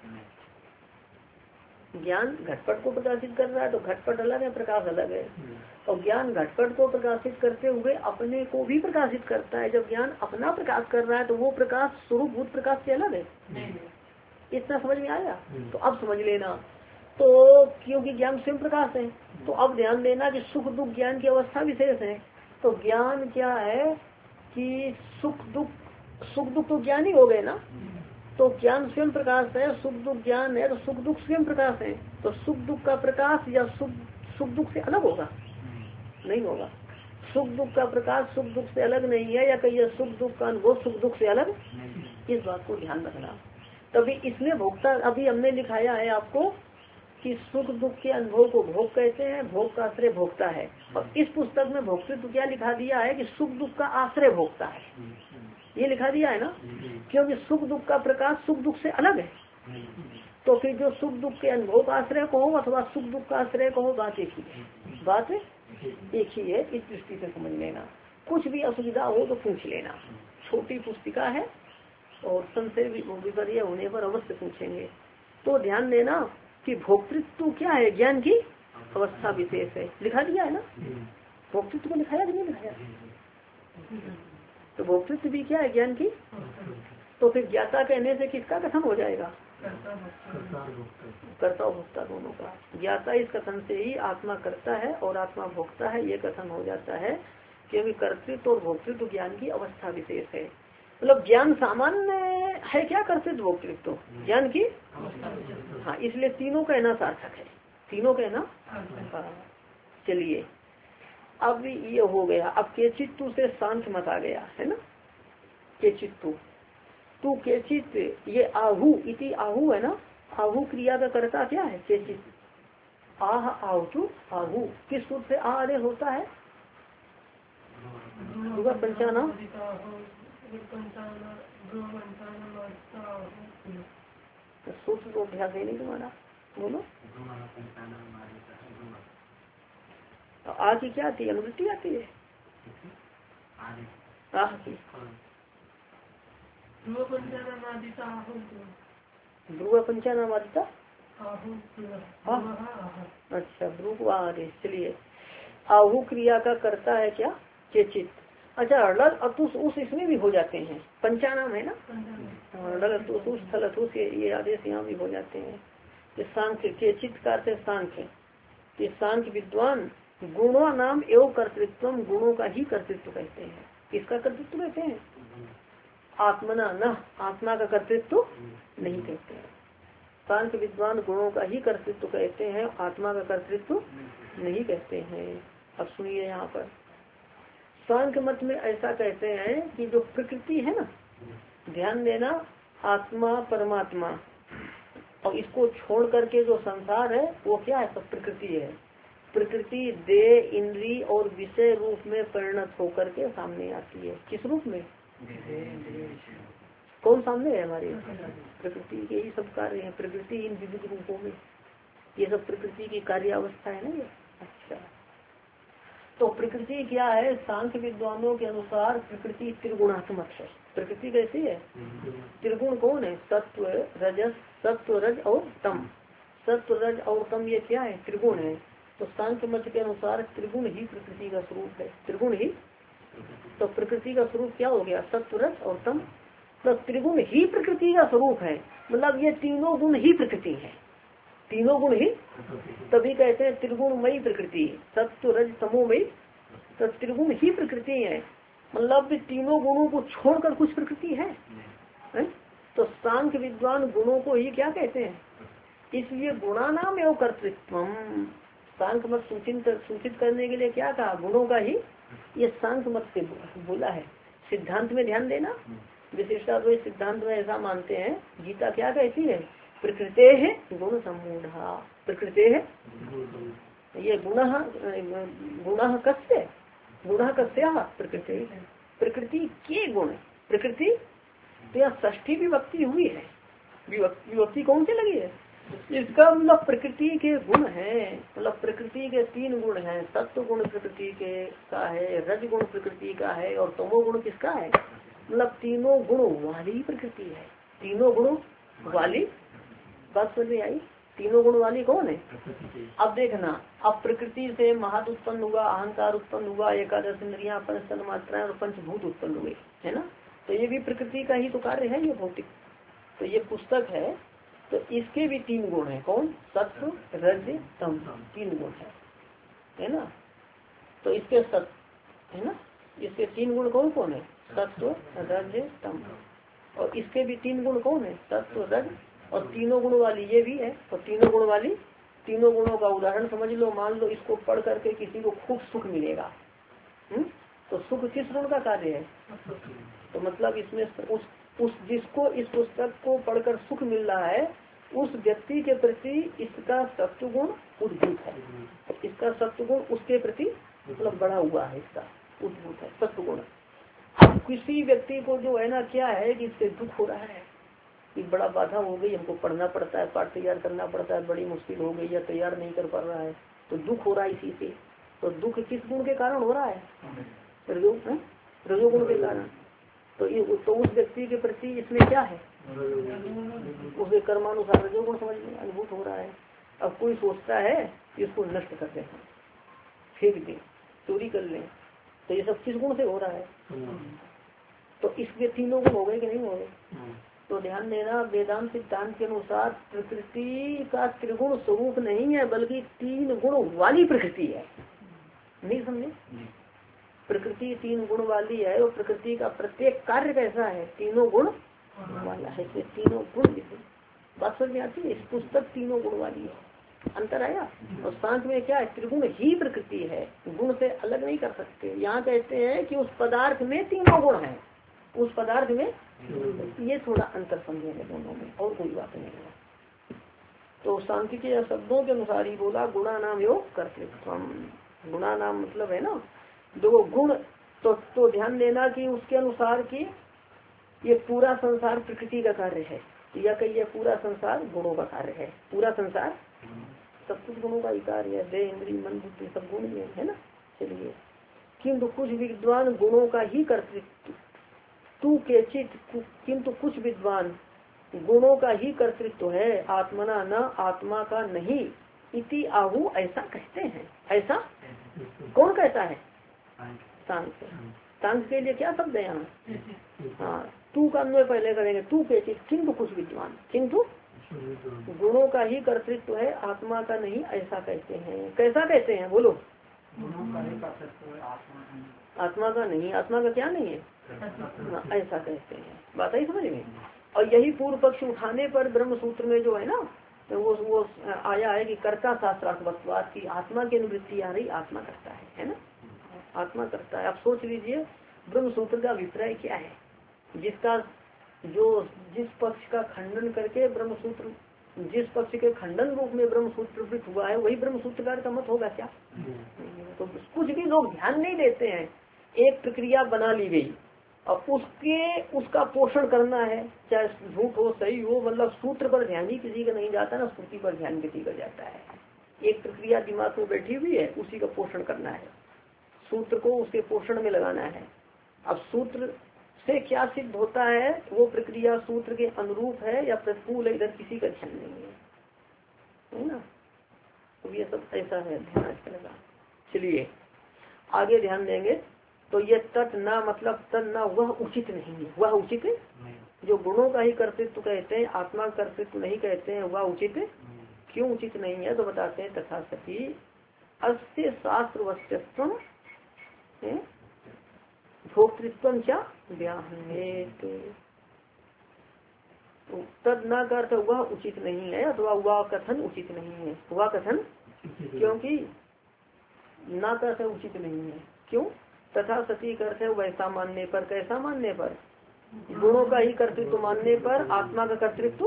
ज्ञान घटपट को प्रकाशित कर रहा है तो घटपट अलग है, प्रकाश अलग है, और ज्ञान घटपट को प्रकाशित करते हुए अपने को भी प्रकाशित करता है। जब ज्ञान अपना प्रकाश कर रहा है तो वो प्रकाश स्वरूपभूत प्रकाश से अलग है। इतना समझ में आया? तो अब समझ लेना, तो क्योंकि ज्ञान स्वयं प्रकाश है, तो अब ध्यान देना कि सुख दुख ज्ञान की अवस्था विशेष है। तो ज्ञान क्या है कि सुख दुख तो ज्ञान ही हो गए ना, तो ज्ञान स्वयं प्रकाश है, सुख दुख ज्ञान है, तो सुख दुख स्वयं प्रकाश है, तो सुख दुख का प्रकाश या सुख दुख से अलग होगा? नहीं होगा। सुख दुख का प्रकाश सुख दुख से अलग नहीं है, या कहिए सुख दुख का अनुभव सुख दुख से अलग, इस बात को ध्यान रखना। तभी इसमें भोक्ता, अभी हमने लिखाया है आपको कि सुख दुख के अनुभव को भोग कहते हैं, भोग का आश्रय भोक्ता है, और इस पुस्तक में भोक्तृत्व क्या लिखा दिया है कि सुख दुख का आश्रय भोक्ता है, ये लिखा दिया है ना, क्योंकि सुख दुख का प्रकाश सुख दुख से अलग है। तो फिर जो सुख दुख के अनुभव का आश्रय कहो अथवा सुख दुख का आश्रय कहो, बात एक ही है, बात एक ही है। इस दृष्टि से समझ लेना, कुछ भी असुविधा हो तो पूछ लेना, छोटी पुस्तिका है और संशय विपर्य होने पर अवश्य पूछेंगे। तो ध्यान देना कि भोक्तृत्व क्या है, ज्ञान की अवस्था विशेष है, लिखा दिया है ना, भोक्तृत्व को लिखाया कि नहीं लिखाया? तो भोक्तृत्व भी क्या है, ज्ञान की। तो फिर ज्ञाता कहने से किसका कथन हो जाएगा? कर्ता भोक्ता दोनों का। ज्ञाता इस कथन से ही आत्मा करता है और आत्मा भोक्ता है, ये कथन हो जाता है, क्योंकि कर्तृत्व और भोक्तृत्व ज्ञान की अवस्था विशेष है। मतलब ज्ञान सामान्य है क्या, कर्तृत्व भोक्तृत्व ज्ञान की, हाँ, इसलिए तीनों कहना सार्थक है, तीनों कहना। चलिए अब ये हो गया। अब केचित्तु से शांत मत आ गया है ना, केचित्तु तू केचित, ये आहु इति आहु है ना, आहु क्रिया का कर्ता क्या है? केचित। आह आहु, आहु किस सूत्र से आह होता है? पंचाना सूत्र को अभ्यास है नहीं तुम्हारा, बोलो। आ की क्या आती है, अनुवृत्ति आती है आह की। ध्रुव पंचानामादिता, अच्छा ध्रुव आदेश। चलिए आहु क्रिया का करता है क्या? केचित। अच्छा लल अतुष उस इसमें भी हो जाते हैं, पंचानाम है ना, लल अतुष स्थल अतुष ये आदेश यहाँ भी हो जाते हैं। ये सांख्य केचित का अर्थ सांख्य, ये सांख्य विद्वान गुणों नाम एवं कर्तृत्व, गुणों का ही कर्तृत्व कहते हैं। किसका कर्तृत्व कहते हैं? आत्मना न, आत्मा का कर्तृत्व नहीं कहते हैं। सांख्य विद्वान गुणों का ही कर्तृत्व कहते हैं, आत्मा का कर्तृत्व नहीं कहते हैं। अब सुनिए यहाँ पर सांख्य मत में ऐसा कहते हैं कि जो प्रकृति है ना, ध्यान देना, आत्मा परमात्मा और इसको छोड़ करके जो संसार है वो क्या है? सब प्रकृति है। प्रकृति देह इंद्री और विषय रूप में परिणत होकर के सामने आती है। किस रूप में? कौन सामने है हमारे? प्रकृति के ही सब कार्य है, प्रकृति इन विविध रूपों में, ये सब प्रकृति की कार्य अवस्था है ना ये। अच्छा तो प्रकृति क्या है? सांख्य विद्वानों के अनुसार प्रकृति त्रिगुणात्मक है। प्रकृति कैसी है? त्रिगुण कौन है? सत्व रजस, सत्व रज और तम। सत्व रज और तम ये क्या है? त्रिगुण है। तो सांख्य मत के अनुसार त्रिगुण ही प्रकृति का स्वरूप है, त्रिगुण ही। तो प्रकृति का स्वरूप क्या हो गया? सत्व रज और तम। तो त्रिगुण ही प्रकृति का स्वरूप है, मतलब ये तीनों गुण ही प्रकृति है, तीनों गुण ही, तभी कहते हैं त्रिगुणमयी प्रकृति, सत्व रज तमोमयी। तो त्रिगुण ही प्रकृति है, मतलब तीनों गुणों को छोड़कर कुछ प्रकृति है? तो सांख्य विद्वान गुणों को ही क्या कहते हैं? इसलिए गुणा नाम एवं कर्तृत्व, सांख्य मत सूचित करने के लिए क्या कहा? गुणों का ही, ये सांख्य मत से बोला है। सिद्धांत में ध्यान देना, विशिष्टाद्वैत सिद्धांत में ऐसा मानते हैं, गीता क्या कहती है? प्रकृते है गुण सम्मूढ़ा, प्रकृते है ये गुण कस्य प्रकृति, प्रकृति के गुण, प्रकृति तो यहाँ षष्ठी विभक्ति हुई है, विभक्ति कौन सी लगी है? इसका मतलब प्रकृति के गुण है, मतलब प्रकृति के तीन गुण हैं, सत्व गुण प्रकृति के का है, रज गुण प्रकृति का है और तमो गुण किसका है? मतलब तीनों गुण वाली प्रकृति है, तीनों गुण वाली। बात समझ में आई? तीनों गुण वाली कौन है? अब देखना, अब प्रकृति से महत उत्पन्न हुआ, अहंकार उत्पन्न हुआ, एकादश इंद्रियां, पंच तन्मात्राएं और पंचभूत उत्पन्न हुए, है ना? तो ये भी प्रकृति का ही तो कार्य है, ये भौतिक। तो ये पुस्तक है, तो इसके भी तीन गुण है, कौन? सत्व रज तम, तीन गुण है ना? तो इसके सत्व है ना, इसके तीन गुण कौन कौन है? सत्व रज तम। और इसके भी तीन गुण कौन है? सत्व रज, और तीनों गुण वाली ये भी है। और तीनों गुण वाली, तीनों गुणों का उदाहरण समझ लो, मान लो इसको पढ़ करके किसी को खूब सुख मिलेगा, तो सुख किस गुण का कार्य है? तो मतलब इसमें उस जिसको इस पुस्तक को पढ़कर सुख मिल रहा है, उस व्यक्ति के प्रति इसका सत्व गुण उद्भूत है, इसका सत्व गुण उसके प्रति मतलब बढ़ा हुआ है, इसका उद्भूत है सत्व गुण। अब किसी व्यक्ति को जो है ना, क्या है कि इससे दुख हो रहा है कि बड़ा बाधा हो गई, हमको पढ़ना पड़ता है, पाठ तैयार करना पड़ता है, बड़ी मुश्किल हो गई या तैयार नहीं कर पा रहा है, तो दुख हो रहा है इसी से। तो दुख किस गुण के कारण हो रहा है? रजोगुण के कारण। तो उस व्यक्ति के प्रति इसमें क्या है? उसके कर्मानुसार रजोगुण समझ में अनुभूत हो रहा है। अब कोई सोचता है इसको नष्ट कर दें, फेंक दें, चोरी कर लें, तो ये सब किस गुण से हो रहा है? तो इसके तीनों गुण हो गए कि नहीं हो गए? तो ध्यान देना, वेदांत सिद्धांत के अनुसार प्रकृति का त्रिगुण स्वरूप नहीं है, बल्कि तीन गुण वाली प्रकृति है। नहीं समझे? प्रकृति तीन गुण वाली है, और प्रकृति का प्रत्येक कार्य कैसा है? तीनों गुण वाला है, इसमें तीनों गुण। बात समझ में आती है? इस पुस्तक तीनों गुण वाली है। अंतर आया? और सांख्य में क्या है? त्रिगुण ही प्रकृति है, गुण से अलग नहीं कर सकते। यहाँ कहते हैं कि उस पदार्थ में तीनों गुण है, उस पदार्थ में, ये थोड़ा अंतर समझेंगे दोनों में, और कोई बात नहीं है। तो सांख्य के शब्दों के अनुसार ही बोला, गुणा नाम योग कर्तृत्व। गुणा नाम मतलब है ना दो गुण। तो ध्यान देना कि उसके अनुसार की ये पूरा संसार प्रकृति का कार्य है, या कहिए पूरा संसार गुणों का कार्य है। पूरा संसार सब कुछ गुणों का ही कार्य है, देह इंद्रिय मन बुद्धि सब गुण ही है ना। चलिए, किंतु कुछ विद्वान गुणों का ही कर्तृत्व, तू केचित, किंतु कुछ विद्वान गुणों का ही कर्तृत्व है, आत्मना न, आत्मा का नहीं, इति आहु, ऐसा कहते हैं। ऐसा कौन कहता है? सांख्य। सांख्य के लिए क्या शब्द है यहाँ? हाँ, तू का अन्वय पहले करेंगे, तू केचित, किंतु कुछ विद्वान, किंतु गुणों का ही कर्तृत्व है, आत्मा का नहीं, ऐसा कहते हैं। कैसा कहते हैं? बोलो। आत्मा का नहीं, आत्मा का क्या नहीं है? ऐसा कहते हैं। बात आई समझ में? और यही पूर्व पक्ष उठाने पर ब्रह्म सूत्र में जो है ना, तो वो आया है कि कर्ता शास्त्रार्थवत्वाद की आत्मा की अनुवृत्ति आ रही, आत्मा करता है ना, आत्मा करता है। आप सोच लीजिए ब्रह्म सूत्र का अभिप्राय क्या है, जिसका जिस पक्ष का खंडन करके ब्रह्म सूत्र, जिस पक्ष के खंडन रूप में ब्रह्म सूत्र हुआ है, वही ब्रह्म सूत्रकार का मत होगा क्या? तो कुछ भी लोग ध्यान नहीं देते हैं। एक प्रक्रिया बना ली गई, अब उसका पोषण करना है, चाहे झूठ हो सही हो, मतलब सूत्र पर ध्यान ही किसी का नहीं जाता ना, स्मृति पर ध्यान किसी का जाता है। एक प्रक्रिया दिमाग में बैठी हुई है, उसी का पोषण करना है, सूत्र को उसके पोषण में लगाना है। अब सूत्र से क्या सिद्ध होता है, वो प्रक्रिया सूत्र के अनुरूप है या प्रतिकूल है, इधर किसी का ध्यान नहीं है ना। तो ये सब ऐसा है, ध्यान रखना। चलिए आगे ध्यान देंगे। तो ये तत् न मतलब तत् न, वह उचित नहीं है, वह उचित जो गुणों का ही कर्तृत्व कहते हैं, आत्मा का कर्तृत्व नहीं कहते हैं, वह उचित क्यों उचित नहीं है? तो बताते हैं तथा सती अस्य शास्त्र वस्तुत्व भोक्तृत्व क्या व्याहनेत, तद न का अर्थ वह उचित नहीं है अथवा वह कथन उचित नहीं है। वह कथन क्योंकि न का अर्थ उचित नहीं है, क्यों? तथा सती का अर्थ है वैसा मानने पर। कैसा मानने पर? गुणों का ही कर्तृत्व मानने पर आत्मा का कर्तृत्व।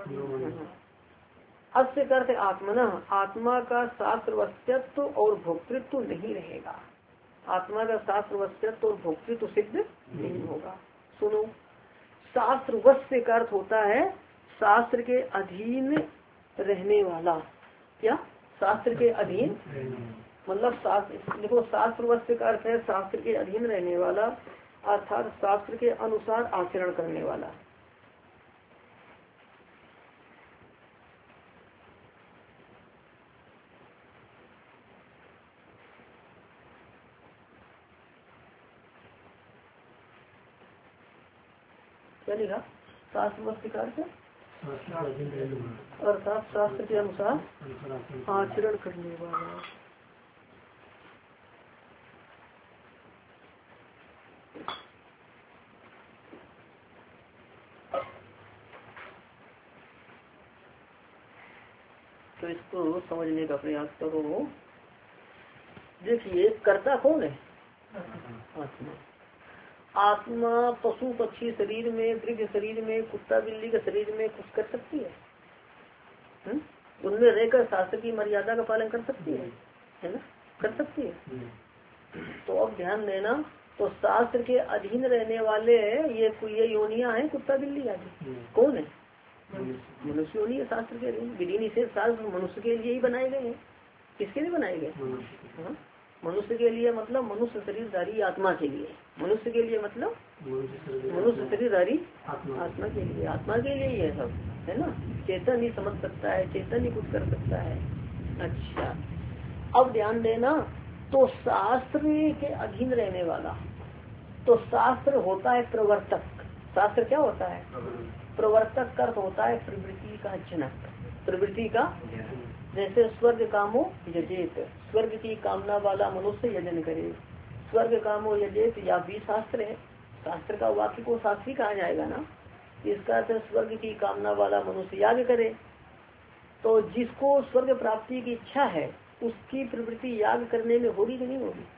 अस्य अर्थ आत्मन, आत्मा का शास्त्र वस्तुत्व और भोक्तृत्व नहीं रहेगा। आत्मा का शास्त्र वस्तुत्व और भोक्तृत्व सिद्ध नहीं होगा। सुनो, शास्त्र वस्तु का अर्थ होता है शास्त्र के अधीन रहने वाला। क्या? शास्त्र के अधीन मतलब शास्त्र, देखो शास्त्र वस्तु का अर्थ है शास्त्र के अधीन रहने वाला, अर्थात शास्त्र के अनुसार आचरण करने वाला। क्या लिखा? शास्त्र वस्तु का अर्थ अर्थात शास्त्र के अनुसार आचरण करने वाला। तो इसको समझने का प्रयास करो। देखिए कर्ता कौन है? आत्मा। आत्मा पशु पक्षी शरीर में, वृक्ष शरीर में, कुत्ता बिल्ली के शरीर में कुछ कर सकती है? उनमें रहकर शास्त्र की मर्यादा का पालन कर सकती है ना? कर सकती है। तो अब ध्यान देना, तो शास्त्र के अधीन रहने वाले ये योनियां हैं कुत्ता बिल्ली आदि। कौन है? मनुष्य योनि है शास्त्र के अधीन। विधि निषेध शास्त्र मनुष्य के लिए ही बनाए गए हैं। किसके लिए बनाए गए? मनुष्य के लिए, मतलब मनुष्य शरीरधारी आत्मा के लिए। मनुष्य के लिए मतलब मनुष्य शरीरधारी आत्मा के लिए। आत्मा के लिए ही है सब, है ना? चेतन ही समझ सकता है, चेतन ही कुछ कर सकता है। अच्छा, अब ध्यान देना, तो शास्त्र के अधीन रहने वाला, तो शास्त्र होता है प्रवर्तक। शास्त्र क्या होता है? प्रवर्तक का अर्थ होता है प्रवृत्ति का जनक। प्रवृत्ति का, जैसे स्वर्ग कामो यजेत, स्वर्ग की कामना वाला मनुष्य यजन करे। स्वर्ग कामो यजेत या भी शास्त्र है। शास्त्र का वाक्य को शास्त्री कहा जाएगा ना। इसका अर्थ स्वर्ग की कामना वाला मनुष्य याग करे। तो जिसको स्वर्ग प्राप्ति की इच्छा है उसकी प्रवृत्ति याग करने में होगी कि नहीं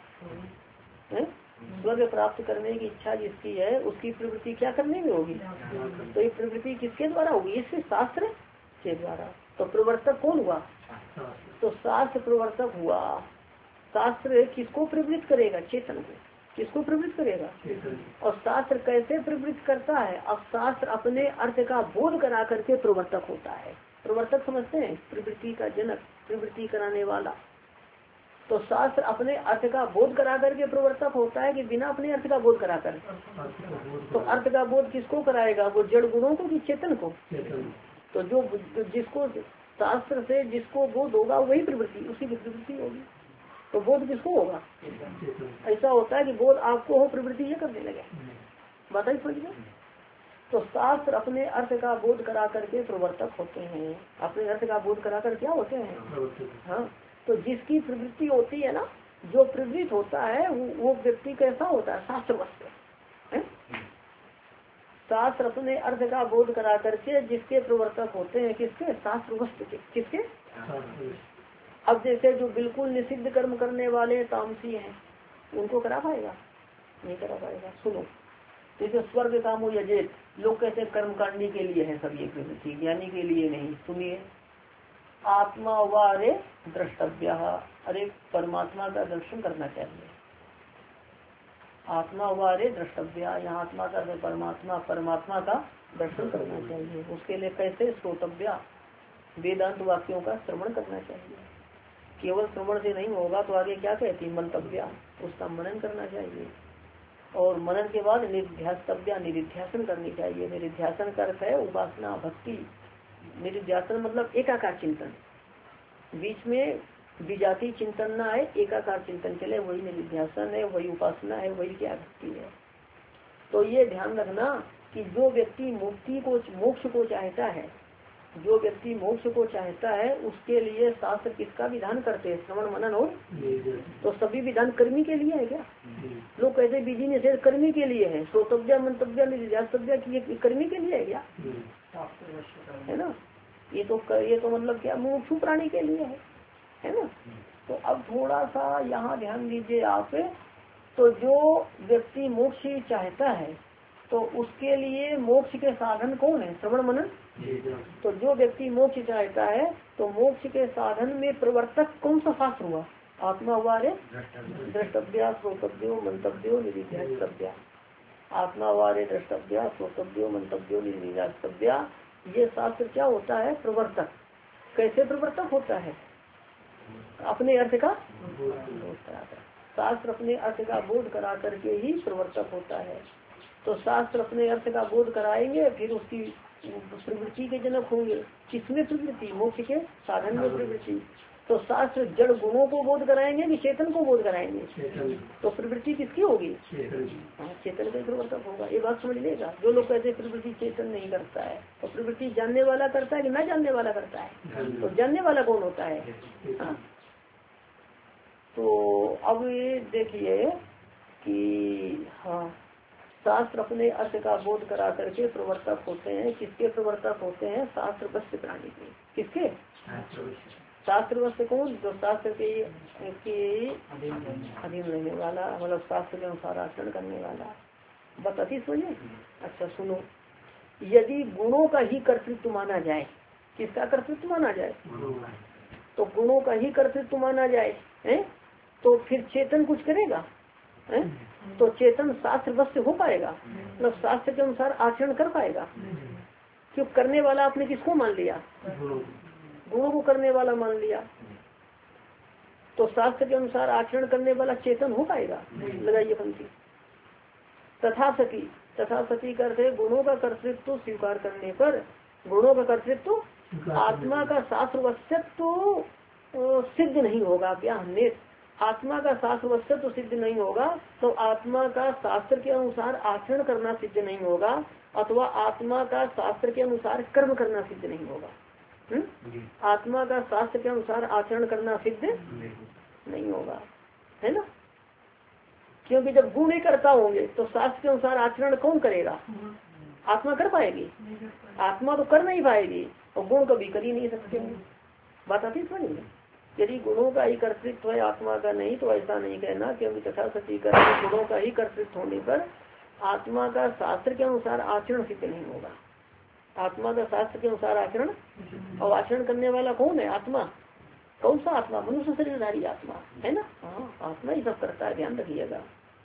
होगी? स्वर्ग प्राप्त करने की इच्छा जिसकी है उसकी प्रवृत्ति क्या करने में होगी? तो ये प्रवृत्ति किसके द्वारा होगी? इससे शास्त्र के द्वारा। तो प्रवर्तक कौन हुआ? तो शास्त्र प्रवर्तक हुआ। शास्त्र किसको प्रवृत्त करेगा? चेतन को। किसको प्रवृत्त करेगा? और शास्त्र कैसे प्रवृत्त करता है? अब शास्त्र अपने अर्थ का बोध करा करके प्रवर्तक होता है। प्रवर्तक समझते हैं? प्रवृत्ति का जनक, प्रवृत्ति कराने वाला। तो शास्त्र अपने अर्थ का बोध करा करके प्रवर्तक होता है कि बिना अपने अर्थ का बोध करा कर? तो अर्थ का बोध किसको कराएगा? वो जड़ गुणों को कि चेतन को? तो जो जिसको शास्त्र से जिसको बोध होगा वही प्रवृत्ति, उसी की प्रवृत्ति होगी। तो बोध किसको होगा? ऐसा होता है कि बोध आपको हो, प्रवृत्ति ये करने लगे। बात ही समझ गए? तो शास्त्र अपने अर्थ का बोध करा करके प्रवर्तक होते हैं। अपने अर्थ का बोध करा कर क्या होते हैं? हाँ, तो जिसकी प्रवृत्ति होती है ना, जो प्रवृत्त होता है वो व्यक्ति कैसा होता है? शास्त्र वस्तु। शास्त्र अपने अर्थ का बोध करा करके जिसके प्रवर्तक होते हैं, किसके? शास्त्र वस्तु के। किसके? अब जैसे जो बिल्कुल निषिद्ध कर्म करने वाले तामसी हैं, उनको करा पाएगा? नहीं करा पाएगा। सुनो, जैसे स्वर्ग कामो यजेत, लोग कहते हैं कर्म कांडी के लिए है सब ये प्रवृत्ति, ज्ञानी के लिए नहीं। सुनिए, आत्मा वारे द्रष्टव्य, अरे परमात्मा का दर्शन करना चाहिए। आत्मा वारे द्रष्टव्य, यहाँ आत्मा का परमात्मा, परमात्मा का दर्शन करना चाहिए। उसके लिए कैसे? श्रोतव्य, वेदांत वाक्यों का श्रवण करना चाहिए। केवल श्रवण से नहीं होगा तो आगे क्या कहती? मंतव्य, उसका मनन करना चाहिए। और मनन के बाद निधिध्यासव्य, निधिध्यासन करनी चाहिए। निधिध्यासन का अर्थ है उपासना, भक्ति। निधिध्यासन मतलब एकाकार चिंतन, बीच में विजाति चिंतन ना है, एकाकार चिंतन चले, वही निधिध्यासन है, वही उपासना है, वही क्या भक्ति है। तो ये ध्यान रखना कि जो व्यक्ति मोक्ष को चाहता है, जो व्यक्ति मोक्ष को चाहता है उसके लिए शास्त्र किसका विधान करते हैं? श्रवण मनन और तो सभी विधान कर्मी के लिए है क्या? लोग कहते विधि निषेध कर्मी के लिए है, श्रोतव्य मंतव्य निधिध्यास्तव्य की कर्मी के लिए है क्या? है ना, ये तो मतलब क्या मुमुक्षु प्राणी के लिए है ना। तो अब थोड़ा सा यहाँ ध्यान दीजिए आप, तो जो व्यक्ति मोक्ष चाहता है तो उसके लिए मोक्ष के साधन कौन है? श्रवण मनन। तो जो व्यक्ति मोक्ष चाहता है तो मोक्ष के साधन में प्रवर्तक कौन सा शास्त्र हुआ? आत्मा हुआ रे द्रष्टव्या श्रोतव्यो मंतव्यो निधिध्यास्तव्या। आत्मा हुआ रे द्रष्टव्या श्रोतव्यो मंतव्यो निधिध्यास्तव्या। ये शास्त्र क्या होता है? प्रवर्तक। कैसे प्रवर्तक होता है? अपने अर्थ का शास्त्र अपने अर्थ का बोध करा करके ही प्रवर्तक होता है। तो शास्त्र अपने अर्थ का बोध कराएंगे, फिर उसकी प्रवृत्ति के जनक होंगे। किसमें प्रवृत्ति? मोक्ष के साधन में प्रवृत्ति। तो शास्त्र जड़ गुणों को बोध कराएंगे कि चेतन को बोध कराएंगे? तो प्रवृत्ति किसकी होगी? चेतन का प्रवर्तक होगा। ये बात समझ लेगा। जो लोग कहते हैं प्रवृत्ति चेतन नहीं करता है, तो प्रवृत्ति जानने वाला करता है कि न जानने वाला करता है? तो जानने वाला कौन होता है? हाँ। तो अब ये देखिए कि हाँ, शास्त्र अपने अर्थ का बोध करा करके प्रवर्तक होते हैं। किसके प्रवर्तक होते हैं? शास्त्र वश्य प्राणी के। किसके? शास्त्र वश्य कौन? जो शास्त्र के अधीन रहने वाला, मतलब शास्त्र के अनुसार आचरण करने वाला। बस अति सुनिए। अच्छा सुनो, यदि गुणों का ही कर्तृत्व माना जाए, किसका कर्तृत्व माना जाए? तो गुणों का ही कर्तृत्व माना जाए है, तो फिर चेतन कुछ करेगा है? तो चेतन शास्त्र वश्य हो पाएगा? मतलब शास्त्र के अनुसार आचरण कर पाएगा? क्यों? करने वाला आपने किसको मान लिया? गुणों को करने वाला मान लिया। तो शास्त्र के अनुसार आचरण करने वाला चेतन हो पाएगा? लगाइए पंक्ति। तथा सती करते गुणों का कर्तृत्व स्वीकार करने पर, गुणों का कर्तृत्व आत्मा का शास्त्र वश्यत्व सिद्ध नहीं होगा। क्या हमने आत्मा का शास्त्र वश्यत्व सिद्ध नहीं होगा, तो आत्मा का शास्त्र के अनुसार आचरण करना सिद्ध नहीं होगा, अथवा आत्मा का शास्त्र के अनुसार कर्म करना सिद्ध नहीं होगा। आत्मा का शास्त्र के अनुसार आचरण करना सिद्ध नहीं होगा, है ना। क्योंकि जब गुण ही करता होंगे तो शास्त्र के अनुसार आचरण कौन करेगा? आत्मा कर पाएगी? आत्मा तो कर नहीं पाएगी, और गुण कभी कर ही नहीं सकते हैं। बात आती समझ। यदि गुणों का ही कर्तृत्व है आत्मा का नहीं, तो ऐसा नहीं कहना, क्योंकि तथा सती करते गुणों का ही कर्तृत्व होने पर आत्मा का शास्त्र के अनुसार आचरण सिद्ध नहीं होगा। आत्मा का शास्त्र के अनुसार आचरण, और आचरण करने वाला कौन है? आत्मा। कौन सा आत्मा? मनुष्य शरीरधारी आत्मा, है ना। हाँ, आत्मा ही सब करता है, ध्यान रखिएगा।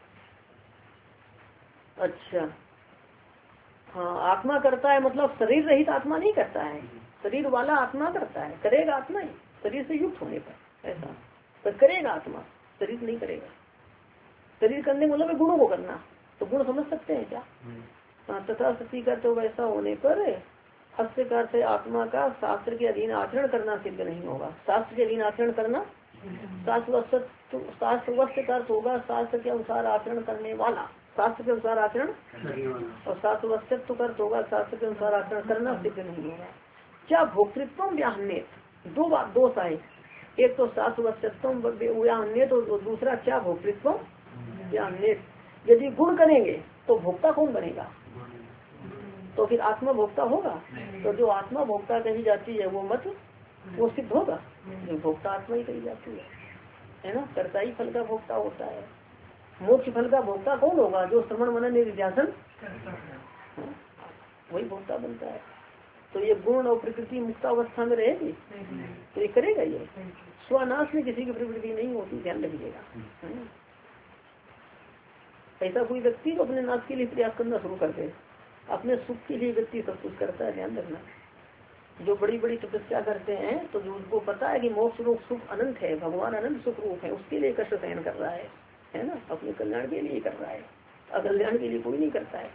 अच्छा हाँ, आत्मा करता है मतलब शरीर रहित आत्मा नहीं करता है, शरीर वाला आत्मा करता है। करेगा आत्मा ही, शरीर से युक्त होने पर ऐसा, पर करेगा आत्मा, शरीर नहीं करेगा। शरीर करने का मतलब गुणों को करना, तो गुण समझ सकते हैं क्या? हाँ, तथा सती का तो वैसा होने पर हस्तकार से आत्मा का शास्त्र के अधीन आचरण करना सिद्ध नहीं होगा। शास्त्र के अधीन आचरण करना, शास्त्र वस्त्र का होगा शास्त्र के अनुसार आचरण करने वाला, शास्त्र के अनुसार आचरण, और शास्त्र वस्त्र का होगा शास्त्र के अनुसार आचरण करना सिद्ध नहीं होगा। क्या भोक्तृत्व व्याहन्य, दो बात दोष आए, एक तो शास्त्र वस्त्रत्व व्याहन्य, तो दूसरा क्या भोक्तृत्व व्याहन्य। यदि गुण करेंगे तो भोक्ता कौन बनेगा? तो फिर आत्मा भोक्ता होगा। तो जो आत्मा भोक्ता कही जाती है वो मत वो सिद्ध होगा। जो भोक्ता आत्मा ही कही जाती है ना, कर्ता ही फल का भोक्ता होता है। मोक्ष फल का भोक्ता कौन होगा? जो श्रवण मनन निधिध्यासन, वही भोक्ता बनता है। तो ये गुण और प्रकृति मुक्त अवस्था में रहेगी तो ये करेगा। ये स्वनाश में किसी की प्रवृत्ति नहीं होती, ध्यान रखिएगा। ऐसा कोई व्यक्ति तो अपने नाश के लिए प्रयास करना शुरू कर दे, अपने सुख के लिए व्यक्ति सब कुछ करता है, ध्यान रखना। जो बड़ी बड़ी तपस्या करते हैं तो जो उनको पता है कि मोक्ष रूप सुख अनंत है, भगवान अनंत सुख रूप है, उसके लिए कष्ट सहन कर रहा है ना, अपने कल्याण के लिए कर रहा है, अकल्याण के लिए कोई नहीं करता है।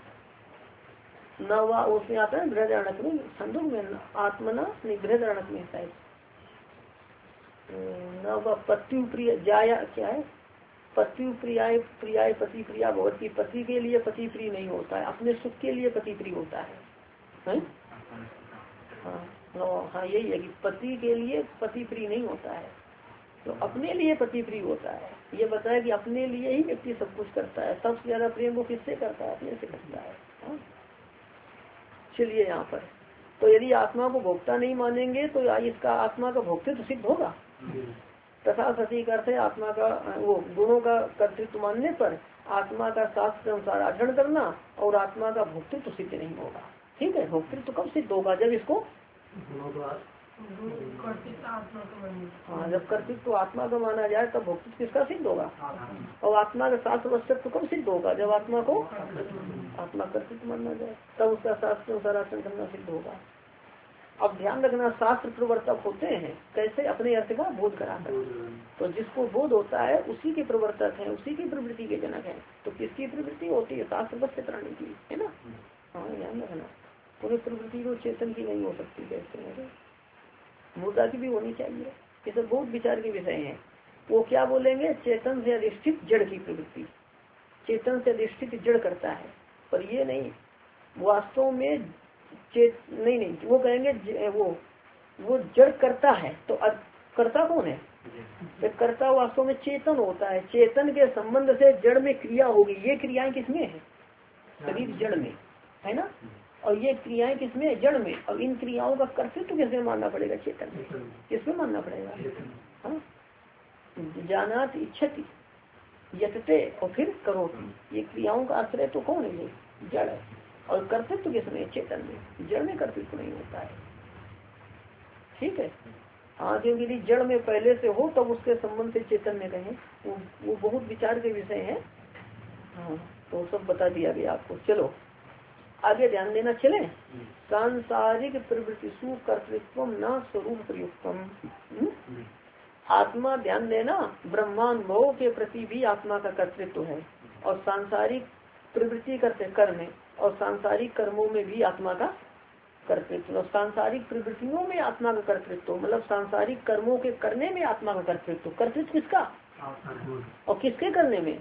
न वह उसमें आता है बृहदारण्यक में, संदुक में आत्मना नहीं, बृहदारण्यक में शायद न वह पत्यु प्रिय जाया, क्या है पति प्रियाय प्रियाय पति प्रिया भवती, पति के लिए पति प्रिय नहीं होता है, अपने सुख के लिए पति प्रिय होता है? हाँ यही है कि पति के लिए पति प्रिय नहीं होता है, तो अपने लिए पति प्रिय होता है। ये बताया कि अपने लिए ही व्यक्ति सब कुछ करता है, सबसे ज्यादा प्रेम वो किससे करता है? अपने से करता है। चलिए यहाँ पर तो यदि आत्मा को भोक्ता नहीं मानेंगे तो इसका आत्मा का भोक्तृत्व सिद्ध होगा। तथा सती करते आत्मा का वो गुणों का कर्तृत्व मानने पर आत्मा का शास्त्र अनुसार आचरण करना और आत्मा का भोक्तृत्व सिद्ध नहीं होगा। ठीक है, भोक्तृत्व कब सिद्ध होगा? जब इसको हाँ जब कर्तृत्व आत्मा का माना जाए तब भोक्तृत्व किसका सिद्ध होगा? और आत्मा का शास्त्र वस्तु कब सिद्ध होगा? जब आत्मा को आत्मा कर्तृत्व माना जाए तब उसका शास्त्र अनुसार आचरण करना सिद्ध होगा। अब ध्यान रखना, शास्त्र प्रवर्तक होते हैं कैसे? अपने अर्थ का बोध कराकर। तो जिसको बोध होता है उसी के प्रवर्तक हैं, उसी की प्रवृत्ति के जनक हैं। तो किसकी प्रवृत्ति होती है? शास्त्र वस्तु प्राणी की, है ना। हाँ ध्यान रखना, पूरी प्रवृत्ति को चेतन की नहीं हो सकती, कहते हैं मुद्दा की भी होनी चाहिए। ये सब बहुत विचार के विषय हैं। वो क्या बोलेंगे? चेतन से अधिष्ठित जड़ की प्रवृत्ति, चेतन से अधिष्ठित जड़ करता है, पर ये नहीं वास्तव में नहीं वो कहेंगे वो जड़ करता है। तो कर्ता कौन है? तो कर्ता वास्तव में चेतन होता है। चेतन के संबंध से जड़ में क्रिया होगी। ये क्रियाएं किसमें है? शरीर जड़ में है ना, और ये क्रियाएं किसमें? जड़ में। अब इन क्रियाओं का कर्तृत्व किसमें मानना पड़ेगा? चेतन में। किसमें मानना पड़ेगा? हाँ, जानात इच्छति यतते और फिर करोति, ये क्रियाओं का आश्रय तो कौन है? ये जड़ है। और कर्तृत्व किसमें? चेतन में। जड़ में कर्तृत्व नहीं होता है। ठीक है, हाँ क्योंकि यदि जड़ में पहले से हो तब उसके संबंध से चेतन में कहें, वो बहुत विचार के विषय है। हाँ तो सब बता दिया गया आपको। चलो आगे ध्यान देना। चले, सांसारिक प्रवृत्तिषु कर्तृत्व न स्वरूप प्रयुक्तम। आत्मा, ध्यान देना, ब्रह्मानुभव के प्रति भी आत्मा का कर्तृत्व है, और सांसारिक प्रवृत्ति करते कर्म और सांसारिक कर्मों में भी आत्मा का कर्तृत्व, और सांसारिक प्रवृत्तियों में आत्मा का कर्तृत्व, मतलब सांसारिक कर्मों के करने में आत्मा का कर्तृत्व। कर्तृत्व किसका और किसके करने में?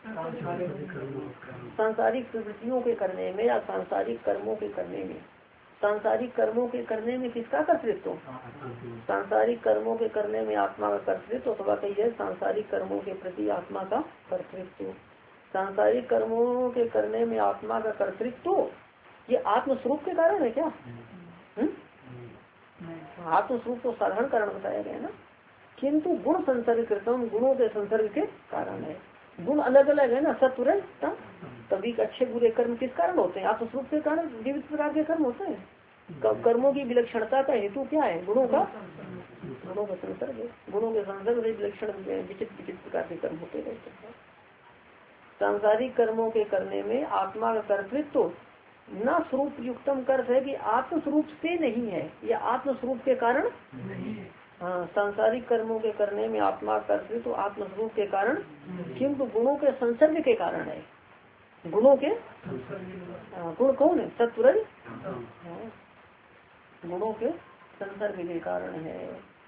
सांसारिक प्रवृत्तियों के करने में या सांसारिक कर्मों के करने में। सांसारिक कर्मों के करने में किसका कर्तृत्व? सांसारिक कर्मों के करने में आत्मा का कर्तृत्व, अथवा कहिए सांसारिक कर्मों के प्रति आत्मा का कर्तृत्व। सांसारिक कर्मों के करने में आत्मा का कर्तृत्व ये आत्मस्वरूप के कारण है क्या? आत्मस्वरूप तो साधारण कारण बताया गया ना, किंतु गुण संसर्ग कृतम, गुणों के संसर्ग के कारण है। गुण अलग अलग है ना, सत्व रज तभी अच्छे बुरे कर्म किस कारण होते हैं? आत्मस्वरूप के कारण विविध प्रकार के कर्म होते हैं। कर्मों की विलक्षणता का हेतु क्या है? गुणों का संसर्ग है। गुणों के संसर्ग से विलक्षण विचित्र प्रकार के कर्म होते रहते हैं। सांसारिक कर्मों के करने में आत्मा का कर्तृत्व न स्वरूप युक्तम कर्त है कि आत्मस्वरूप से नहीं है, यह आत्मस्वरूप के कारण नहीं। हाँ, सांसारिक कर्मों के करने में आत्मा का कर्तृत्व तो आत्मस्वरूप के कारण, किंतु गुणों के संसर्ग के कारण है। गुणों के गुण कौन है? सत्वरज, गुणों के संसर्ग के कारण है।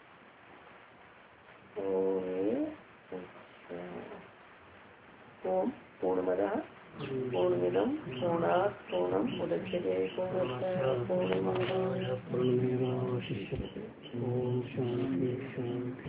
ओम पूर्णमदः पूर्णमिदं पूर्णात् पूर्णं मुदच्यते पूर्णस्य पूर्णमादाय पूर्णमेवावशिष्यते। ओम शांति शांति।